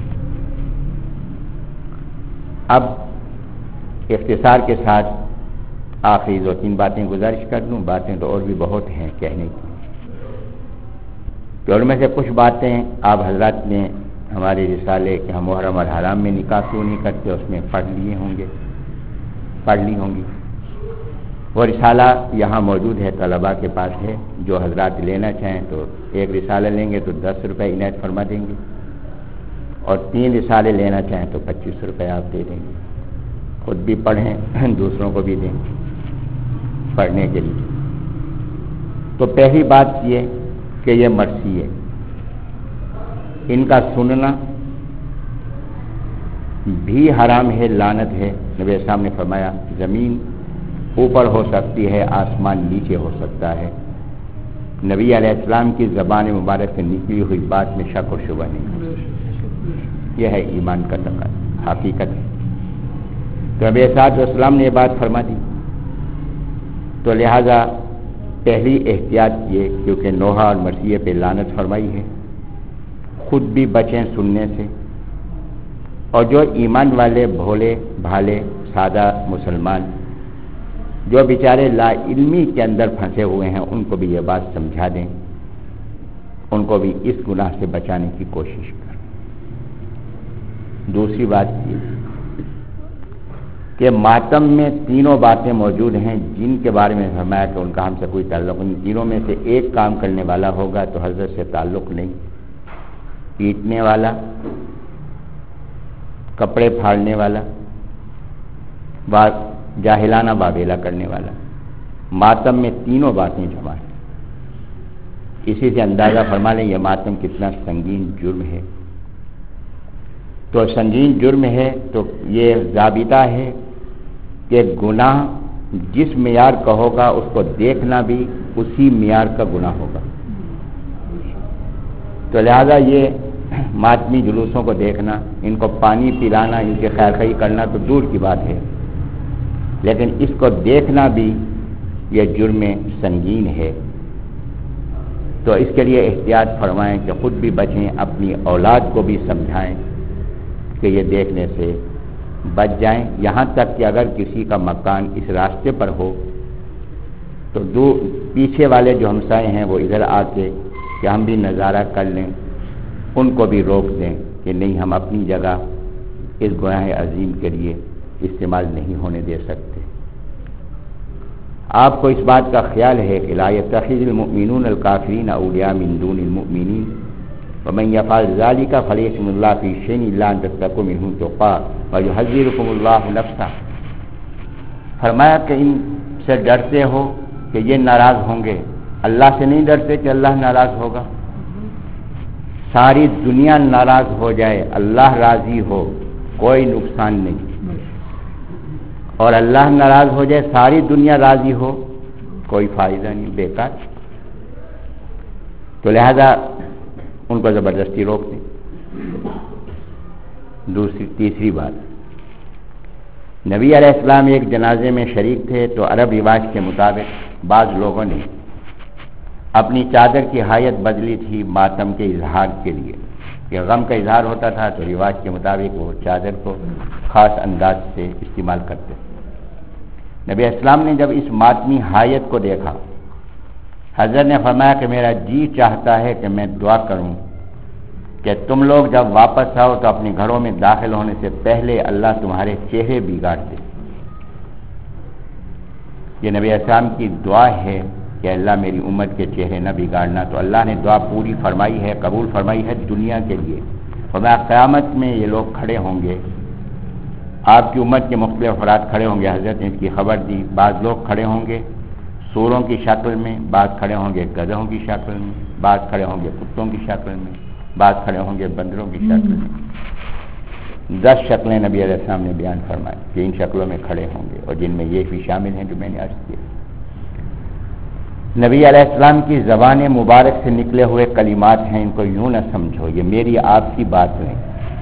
اب اختصار کے ساتھ آخری دو تین باتیں گزارش کر دوں، باتیں تو اور بھی بہت ہیں کہنے کی، تو ان میں سے کچھ باتیں آپ حضرات نے ہمارے رسالے کہ ہم محرم الحرام میں نکاح کیوں نہیں کرتے اس میں پڑھ لیے ہوں گے پڑھ لی ہوں گی۔ وہ رسالہ یہاں موجود ہے، طلباء کے پاس ہے، جو حضرات لینا چاہیں تو ایک رسالہ لیں گے تو دس روپے عنایت فرما دیں گے، اور تین رسالے لینا چاہیں تو پچیس روپے آپ دے دیں گے، خود بھی پڑھیں دوسروں کو بھی دیں پڑھنے کے لیے۔ تو پہلی بات یہ کہ یہ مرثی ہے، ان کا سننا بھی حرام ہے، لعنت ہے۔ نبی صاحب نے فرمایا زمین اوپر ہو سکتی ہے، آسمان نیچے ہو سکتا ہے، نبی علیہ السلام کی زبان مبارک سے نکلی ہوئی بات میں شک و شبہ نہیں، یہ ہے ایمان کا تقاضا، حقیقت ہے۔ تو نبی صلی اللہ علیہ وسلم نے یہ بات فرما دی، تو لہذا پہلی احتیاط یہ، کیونکہ نوحہ اور مرثیے پہ لعنت فرمائی ہے، خود بھی بچیں سننے سے، اور جو ایمان والے بھولے بھالے سادہ مسلمان جو بیچارے لا علمی کے اندر پھنسے ہوئے ہیں ان کو بھی یہ بات سمجھا دیں، ان کو بھی اس گناہ سے بچانے کی کوشش کریں۔ دوسری بات یہ کہ ماتم میں تینوں باتیں موجود ہیں جن کے بارے میں فرمایا کہ ان کا ہم سے کوئی تعلق نہیں، تینوں میں سے ایک کام کرنے والا ہوگا تو حضرت سے تعلق نہیں، پیٹنے والا، کپڑے پھاڑنے والا، جاہلانہ بابیلا کرنے والا، ماتم میں تینوں باتیں جمع ہیں۔ اسی سے اندازہ فرما لیں یہ ماتم کتنا سنگین جرم ہے۔ تو سنگین جرم ہے تو یہ ضابطہ ہے کہ گناہ جس معیار کا ہوگا اس کو دیکھنا بھی اسی معیار کا گناہ ہوگا۔ تو لہذا یہ ماتمی جلوسوں کو دیکھنا، ان کو پانی پلانا، ان کی خیر خواہی کرنا تو دور کی بات ہے، لیکن اس کو دیکھنا بھی یہ جرم سنگین ہے۔ تو اس کے لیے احتیاط فرمائیں کہ خود بھی بچیں، اپنی اولاد کو بھی سمجھائیں کہ یہ دیکھنے سے بچ جائیں، یہاں تک کہ اگر کسی کا مکان اس راستے پر ہو تو دو پیچھے والے جو ہمسائے ہیں وہ ادھر آ کے کہ ہم بھی نظارہ کر لیں، ان کو بھی روک دیں کہ نہیں، ہم اپنی جگہ اس گناہ عظیم کے لیے استعمال نہیں ہونے دے سکتے۔ آپ کو اس بات کا خیال ہے کہ لا يتخذ المؤمنون الکافرین اولیاء من دون المؤمنین ومن يفعل ذلك فليس من الله في شيء الا ان تتقوا منه تقى ويحذركم الله نفسه۔ فرمایا کہ ان سے ڈرتے ہو کہ یہ ناراض ہوں گے، اللہ سے نہیں ڈرتے کہ اللہ ناراض ہوگا؟ ساری دنیا ناراض ہو جائے، اللہ راضی ہو، کوئی نقصان نہیں، اور اللہ ناراض ہو جائے، ساری دنیا راضی ہو، کوئی فائدہ نہیں، بیکار۔ تو لہذا ان کو زبردستی روک دیں۔ دوسری تیسری بات، نبی علیہ السلام ایک جنازے میں شریک تھے تو عرب رواج کے مطابق بعض لوگوں نے اپنی چادر کی حیت بدلی تھی ماتم کے اظہار کے لیے، کہ غم کا اظہار ہوتا تھا تو رواج کے مطابق وہ چادر کو خاص انداز سے استعمال کرتے۔ نبی اسلام نے جب اس ماتمی حیت کو دیکھا، حضرت نے فرمایا کہ میرا جی چاہتا ہے کہ میں دعا کروں کہ تم لوگ جب واپس آؤ تو اپنے گھروں میں داخل ہونے سے پہلے اللہ تمہارے چہرے بگاڑ دے۔ یہ نبی اسلام کی دعا ہے کہ اللہ میری امت کے چہرے نہ بگاڑنا، تو اللہ نے دعا پوری فرمائی ہے، قبول فرمائی ہے دنیا کے لیے۔ فرمایا قیامت میں یہ لوگ کھڑے ہوں گے، آپ کی امت کے مختلف افراد کھڑے ہوں گے، حضرت نے اس کی خبر دی۔ بعض لوگ کھڑے ہوں گے سوروں کی شکل میں، بعض کھڑے ہوں گے گدھوں کی شکل میں، بعض کھڑے ہوں گے کتوں کی شکل میں، بعض کھڑے ہوں گے بندروں کی شکل میں۔ دس شکلیں نبی علیہ السلام نے بیان فرمائی کہ ان شکلوں میں کھڑے ہوں گے، اور جن میں یہ بھی شامل ہیں جو میں نے عرض کیا۔ نبی علیہ السلام کی زبان مبارک سے نکلے ہوئے کلمات ہیں، ان کو یوں نہ سمجھو یہ میری آپ کی بات نہیں۔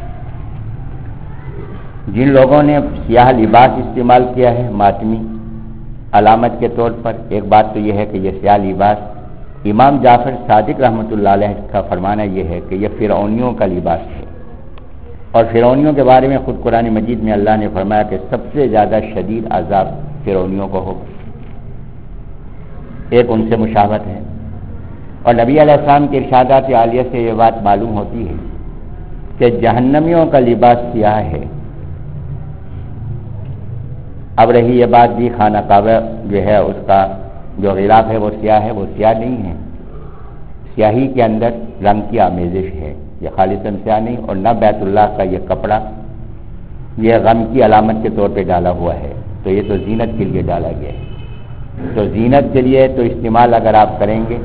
جن لوگوں نے سیاہ لباس استعمال کیا ہے ماتمی علامت کے طور پر، ایک بات تو یہ ہے کہ یہ سیاہ لباس، امام جعفر صادق رحمۃ اللہ علیہ کا فرمانا یہ ہے کہ یہ فرعونیوں کا لباس ہے، اور فرعونیوں کے بارے میں خود قرآن مجید میں اللہ نے فرمایا کہ سب سے زیادہ شدید عذاب فرعونیوں کو ہوگا۔ ایک ان سے مشابہت ہے، اور نبی علیہ السلام کے ارشادات عالیہ سے یہ بات معلوم ہوتی ہے کہ جہنمیوں کا لباس سیاہ ہے۔ اب رہی یہ بات بھی خانہ کعبہ جو ہے اس کا جو غلاف ہے وہ سیاہ ہے، وہ سیاہ نہیں ہے، سیاہی کے اندر رنگ کی آمیزش ہے، یہ خالصاً سیاہ نہیں، اور نہ بیت اللہ کا یہ کپڑا یہ غم کی علامت کے طور پہ ڈالا ہوا ہے، تو یہ تو زینت کے لیے ڈالا گیا ہے۔ تو زینت کے لیے تو استعمال اگر آپ کریں گے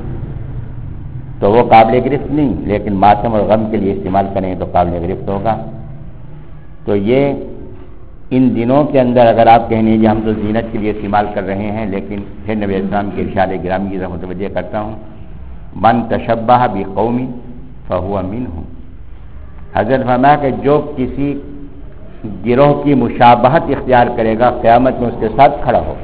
تو وہ قابل گرفت نہیں، لیکن ماتم اور غم کے لیے استعمال کریں تو قابل گرفت ہوگا۔ تو یہ ان دنوں کے اندر اگر آپ کہیں گے ہم تو زینت کے لیے استعمال کر رہے ہیں، لیکن پھر نبی اسلام کے ارشاد گرامی کی طرف متوجہ کرتا ہوں، من تشبہ بقوم فہو منہم۔ حضرت فرمایا کہ جو کسی گروہ کی مشابہت اختیار کرے گا قیامت میں اس کے ساتھ کھڑا ہو،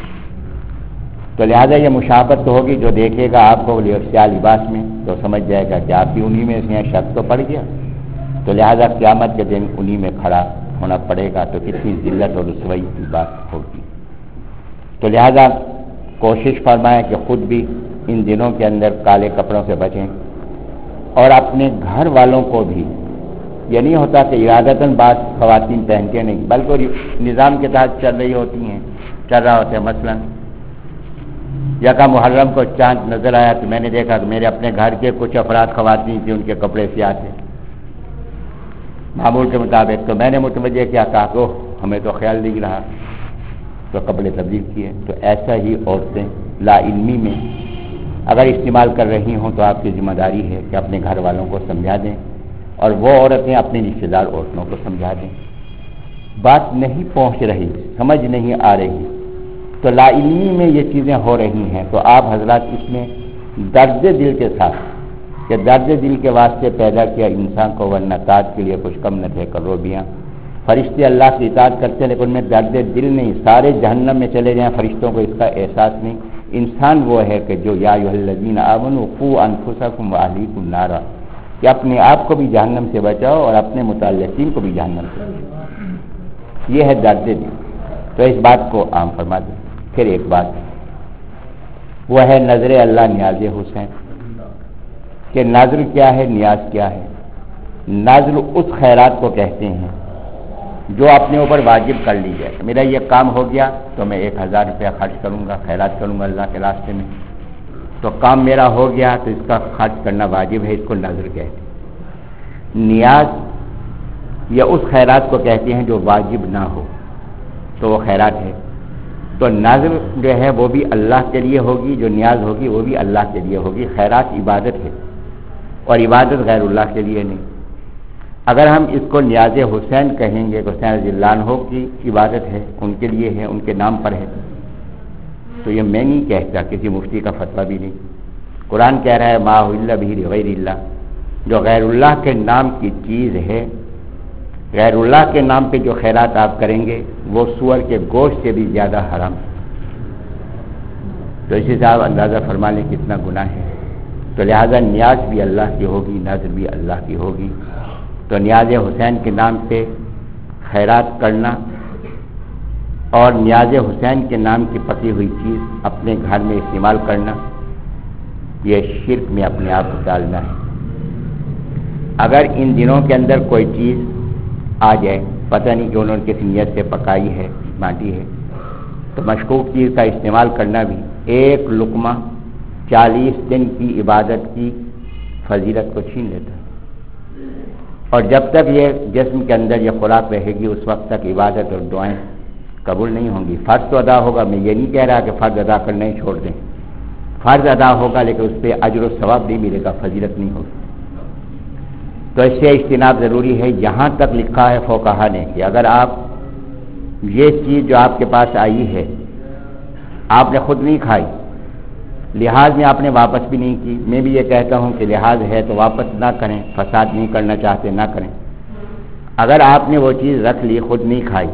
تو لہذا یہ مشابہت تو ہوگی، جو دیکھے گا آپ کو سیاہ لباس میں تو سمجھ جائے گا کہ آپ بھی انہی میں سے ہیں، شک تو پڑ گیا، تو لہذا قیامت کے دن انہی میں کھڑا ہونا پڑے گا، تو کتنی ذلت اور رسوائی کی بات ہوگی۔ تو لہذا کوشش فرمائیں کہ خود بھی ان دنوں کے اندر کالے کپڑوں سے بچیں، اور اپنے گھر والوں کو بھی، یہ نہیں ہوتا کہ ارادتاً بعض خواتین پہنتے نہیں، بلکہ نظام کے تحت چل رہی ہوتی ہیں، چل رہا ہوتا ہے۔ مثلاً یکم محرم کو چاند نظر آیا تو میں نے دیکھا کہ میرے اپنے گھر کے کچھ افراد خواتین تھیں، ان کے کپڑے سیاہ تھے معمول کے مطابق، تو میں نے متوجہ کیا، کہا کہ ہمیں تو خیال نہیں رہا، تو کپڑے تبدیل کیے۔ تو ایسا ہی عورتیں لا علمی میں اگر استعمال کر رہی ہوں تو آپ کی ذمہ داری ہے کہ اپنے گھر والوں کو سمجھا دیں، اور وہ عورتیں اپنی رشتہ دار عورتوں کو سمجھا دیں۔ بات نہیں پہنچ رہی، سمجھ نہیں آ رہی، تو لا علمی میں یہ چیزیں ہو رہی ہیں، تو آپ حضرات اس میں درد دل کے ساتھ، کہ درد دل کے واسطے پیدا کیا انسان کو، ورنہ تاج کے لیے کچھ کم نہ تھے کروبیاں۔ فرشتے اللہ کی اطاعت کرتے ہیں لیکن ان میں درد دل نہیں، سارے جہنم میں چلے جائیں فرشتوں کو اس کا احساس نہیں، انسان وہ ہے کہ جو یا ایھا الذین آمنوا قوا انفسکم واہلیکم نارا، کہ اپنے آپ کو بھی جہنم سے بچاؤ اور اپنے متعلقین کو بھی جہنم سے بچاؤ، یہ ہے درد دل۔ تو اس بات کو عام فرما دیں۔ پھر ایک بات وہ ہے نظر اللہ نیاز حسین، کہ نظر کیا ہے، نیاز کیا ہے؟ نظر اس خیرات کو کہتے ہیں جو اپنے اوپر واجب کر لی جائے۔ میرا یہ کام ہو گیا تو میں ایک ہزار روپیہ خرچ کروں گا، خیرات کروں گا اللہ کے راستے میں، تو کام میرا ہو گیا تو اس کا خرچ کرنا واجب ہے، اس کو نظر کہتے ہیں۔ نیاز یا اس خیرات کو کہتے ہیں جو واجب نہ ہو تو وہ خیرات ہے۔ تو نظر جو ہے وہ بھی اللہ کے لیے ہوگی، جو نیاز ہوگی وہ بھی اللہ کے لیے ہوگی۔ خیرات عبادت ہے اور عبادت غیر اللہ کے لیے نہیں۔ اگر ہم اس کو نیاز حسین کہیں گے کہ حسین رضی اللہ عنہ کی عبادت ہے، ان کے لیے ہے، ان کے نام پر ہے، تو یہ میں نہیں کہتا، کسی مفتی کا فتویٰ بھی نہیں۔ قرآن کہہ رہا ہے ما اہل بہ لغیر اللہ، جو غیر اللہ کے نام کی چیز ہے، غیر اللہ کے نام پہ جو خیرات آپ کریں گے وہ سور کے گوشت سے بھی زیادہ حرام ہے۔ تو اسی سے آپ اندازہ فرما لیں کتنا گناہ ہے۔ تو لہذا نیاز بھی اللہ کی ہوگی، نظر بھی اللہ کی ہوگی۔ تو نیاز حسین کے نام پہ خیرات کرنا اور نیاز حسین کے نام کی پکی ہوئی چیز اپنے گھر میں استعمال کرنا، یہ شرک میں اپنے آپ کو ڈالنا ہے۔ اگر ان دنوں کے اندر کوئی چیز آ جائے، پتہ نہیں کہ انہوں نے کس نیت سے پکائی ہے، بانٹی ہے، تو مشکوک چیز کا استعمال کرنا بھی ایک لقمہ چالیس دن کی عبادت کی فضیلت کو چھین لیتا ہے۔ اور جب تک یہ جسم کے اندر یہ خوراک رہے گی اس وقت تک عبادت اور دعائیں قبول نہیں ہوں گی۔ فرض تو ادا ہوگا، میں یہ نہیں کہہ رہا کہ فرض ادا کرنا ہی چھوڑ دیں، فرض ادا ہوگا لیکن اس پہ اجر و ثواب نہیں ملے گا، فضیلت نہیں ہوگی۔ تو اس سے اجتناب ضروری ہے۔ یہاں تک لکھا ہے فقہا نے کہ اگر آپ یہ چیز جو آپ کے پاس آئی ہے آپ نے خود نہیں کھائی، لحاظ میں آپ نے واپس بھی نہیں کی، میں بھی یہ کہتا ہوں کہ لحاظ ہے تو واپس نہ کریں، فساد نہیں کرنا چاہتے نہ کریں۔ اگر آپ نے وہ چیز رکھ لی، خود نہیں کھائی،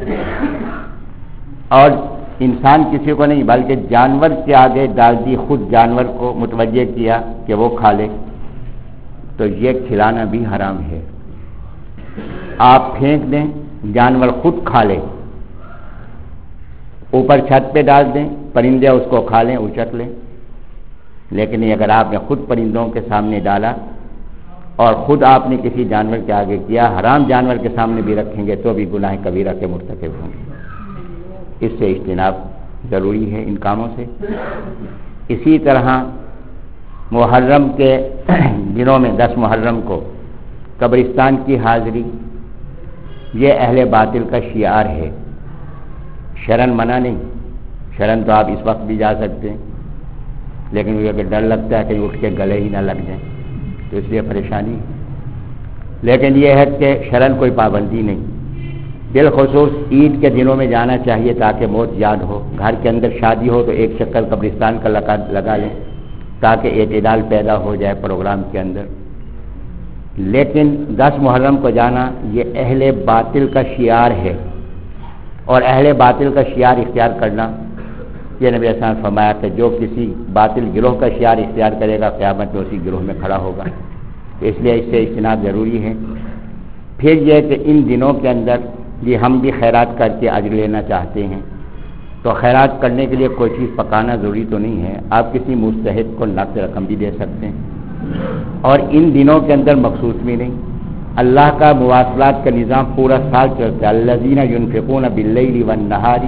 اور انسان کسی کو نہیں بلکہ جانور کے آگے ڈال دی، خود جانور کو متوجہ کیا کہ وہ کھا لے، تو یہ کھلانا بھی حرام ہے۔ آپ پھینک دیں، جانور خود کھا لے، اوپر چھت پہ ڈال دیں، پرندے اس کو کھا لیں، اچک لیں، لیکن اگر آپ نے خود پرندوں کے سامنے ڈالا اور خود آپ نے کسی جانور کے آگے کیا، حرام جانور کے سامنے بھی رکھیں گے تو بھی گناہ کبیرہ کے مرتکب ہوں گے۔ اس سے اجتناب ضروری ہے ان کاموں سے۔ اسی طرح محرم کے دنوں میں دس محرم کو قبرستان کی حاضری یہ اہل باطل کا شعار ہے۔ شرن منع نہیں، شرن تو آپ اس وقت بھی جا سکتے ہیں، لیکن مجھے اگر ڈر لگتا ہے کہ اٹھ کے گلے ہی نہ لگ جائیں تو اس لیے پریشانی۔ لیکن یہ ہے کہ شرن کوئی پابندی نہیں، بالخصوص عید کے دنوں میں جانا چاہیے تاکہ موت یاد ہو۔ گھر کے اندر شادی ہو تو ایک چکر قبرستان کا لگا لگا لیں تاکہ اعتدال پیدا ہو جائے پروگرام کے اندر۔ لیکن دس محرم کو جانا یہ اہل باطل کا شعار ہے، اور اہل باطل کا شعار اختیار کرنا، یہ نبی صلی اللہ علیہ وسلم نے فرمایا کہ جو کسی باطل گروہ کا شعار اختیار کرے گا قیامت میں اسی گروہ میں کھڑا ہوگا۔ اس لیے اس سے اجتناب ضروری ہے۔ پھر یہ کہ ان دنوں کے اندر یہ ہم بھی خیرات کر کے اجر لینا چاہتے ہیں، تو خیرات کرنے کے لیے کوئی چیز پکانا ضروری تو نہیں ہے، آپ کسی مستحق کو نقد رقم بھی دے سکتے ہیں، اور ان دنوں کے اندر مخصوص بھی نہیں۔ اللہ کا مواصلات کا نظام پورا سال چلتا ہے۔ الذین ینفقون باللیل والنہار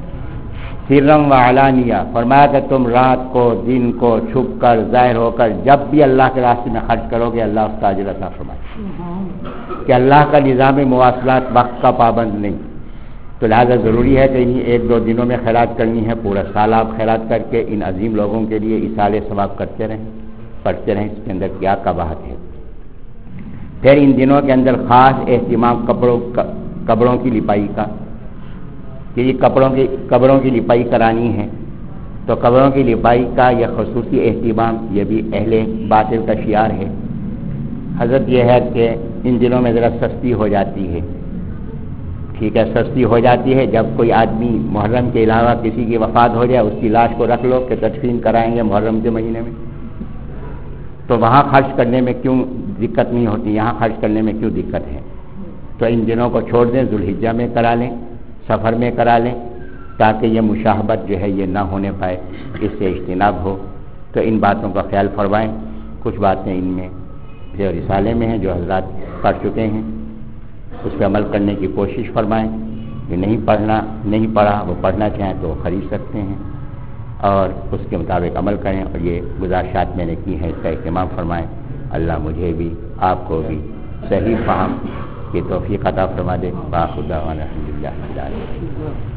سرا وعلانیہ، فرمایا کہ تم رات کو، دن کو، چھپ کر، ظاہر ہو کر جب بھی اللہ کے راستے میں خرچ کرو گے اللہ اس کا اجر عطا فرمائے۔ کہ اللہ کا نظام مواصلات وقت کا پابند نہیں، تو لہذا ضروری ہے کہ انہیں ایک دو دنوں میں خیرات کرنی ہے۔ پورا سال آپ خیرات کر کے ان عظیم لوگوں کے لیے ایصال ثواب کرتے رہیں، پڑھتے رہیں، اس کے اندر کیا قباحت ہے۔ پھر ان دنوں کے اندر خاص اہتمام کپڑوں کپڑوں کی لپائی کا، کہ یہ کپڑوں کی قبروں کی لپائی کرانی ہے، تو قبروں کی لپائی کا یہ خصوصی اہتمام یہ بھی اہل باطل کا شعار ہے۔ حضرت یہ ہے کہ ان دنوں میں ذرا سستی ہو جاتی ہے، ٹھیک ہے سستی ہو جاتی ہے جب کوئی آدمی محرم کے علاوہ کسی کی وفات ہو جائے، اس کی لاش کو رکھ لو کہ تدفین کرائیں گے محرم کے مہینے میں، تو وہاں خرچ کرنے میں کیوں دقت نہیں ہوتی، یہاں خرچ کرنے میں کیوں دقت ہے؟ تو ان دنوں کو چھوڑ دیں، ذوالحجہ میں کرا لیں، سفر میں کرا لیں، تاکہ یہ مشاہبت جو ہے یہ نہ ہونے پائے، اس سے اجتناب ہو۔ تو ان باتوں کا خیال فرمائیں۔ کچھ باتیں ان میں جو رسالے میں ہیں جو حضرات پڑھ چکے ہیں اس پہ عمل کرنے کی کوشش فرمائیں۔ جو نہیں پڑھنا نہیں پڑھا وہ پڑھنا چاہیں تو وہ خرید سکتے ہیں اور اس کے مطابق عمل کریں، اور یہ گزارشات میں نے کی ہیں اس کا اہتمام فرمائیں۔ اللہ مجھے بھی آپ کو بھی صحیح فہم کی توفیق عطا فرما دے۔ باخر دعوانا الحمدللہ رب العالمین۔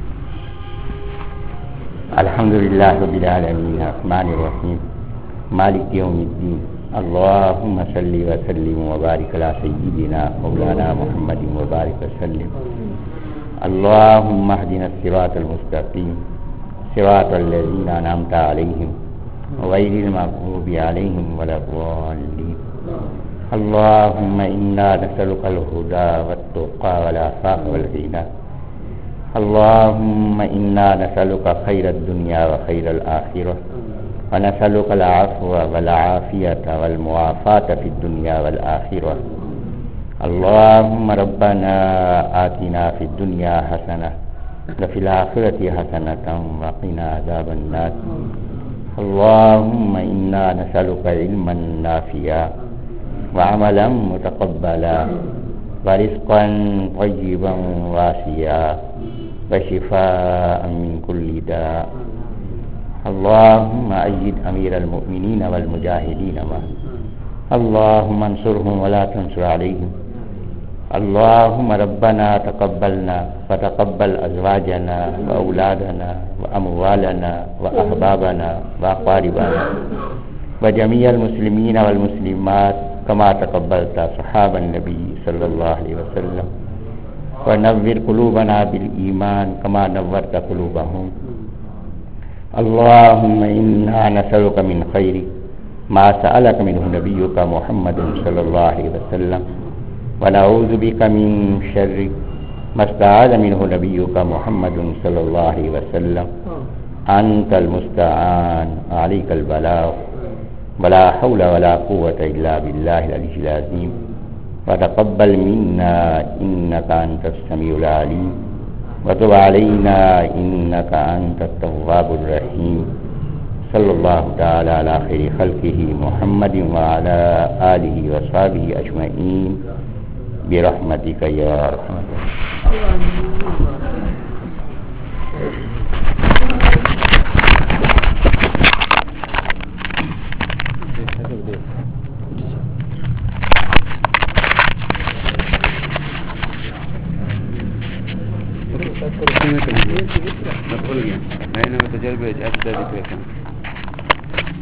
الحمدللہ رب العالمین الرحمن الرحیم مالک یوم الدین اللہم صلی وسلم وبارک علی سیدنا مولانا محمد وبارک وسلم اللہم اہدنا الصراط المستقیم صراط الذین انعمت علیہم غیر المغضوب علیہم ولا الضالین اللہم انا نسألک الہدی والتقی والعفاف والغنی اللہم انا نسألک خیر الدنیا وخیر الآخرہ ونسألك العفو والعافية والمعافاة في الدنيا والآخرة اللهم ربنا آتنا في الدنيا حسنة وفي الآخرة حسنة وقنا عذاب النار اللهم إنا نسألك علما نافعا وعملا متقبلا ورزقا طيبا واسعا وشفاء من كل داء اللهم أيد أمير المؤمنين والمجاهدين معه اللهم انصرهم ولا تنصر عليهم اللهم ربنا تقبلنا وتقبل أزواجنا وأولادنا وأموالنا وأحبابنا وأقاربنا وجميع المسلمين والمسلمات كما تقبلت صحاب النبي صلى الله عليه وسلم ونور قلوبنا بالإيمان كما نورت قلوبهم اللهم إنا نسألك من خير ما سألك منه نبيك محمد صلى الله عليه وسلم ونعوذ بك من شر ما استعاذ منه نبيك محمد صلى الله عليه وسلم أنت المستعان عليك البلاغ ولا حول ولا قوة إلا بالله العلي العظيم وتقبل منا إنك أنت السميع العليم وتب علينا إنك أنت التواب الرحيم صلى الله تعالى على خير خلقه محمد وعلى آله وصحبه أجمعين برحمتك يا أرحم میں کھل گیا میں نے تجربے ایسے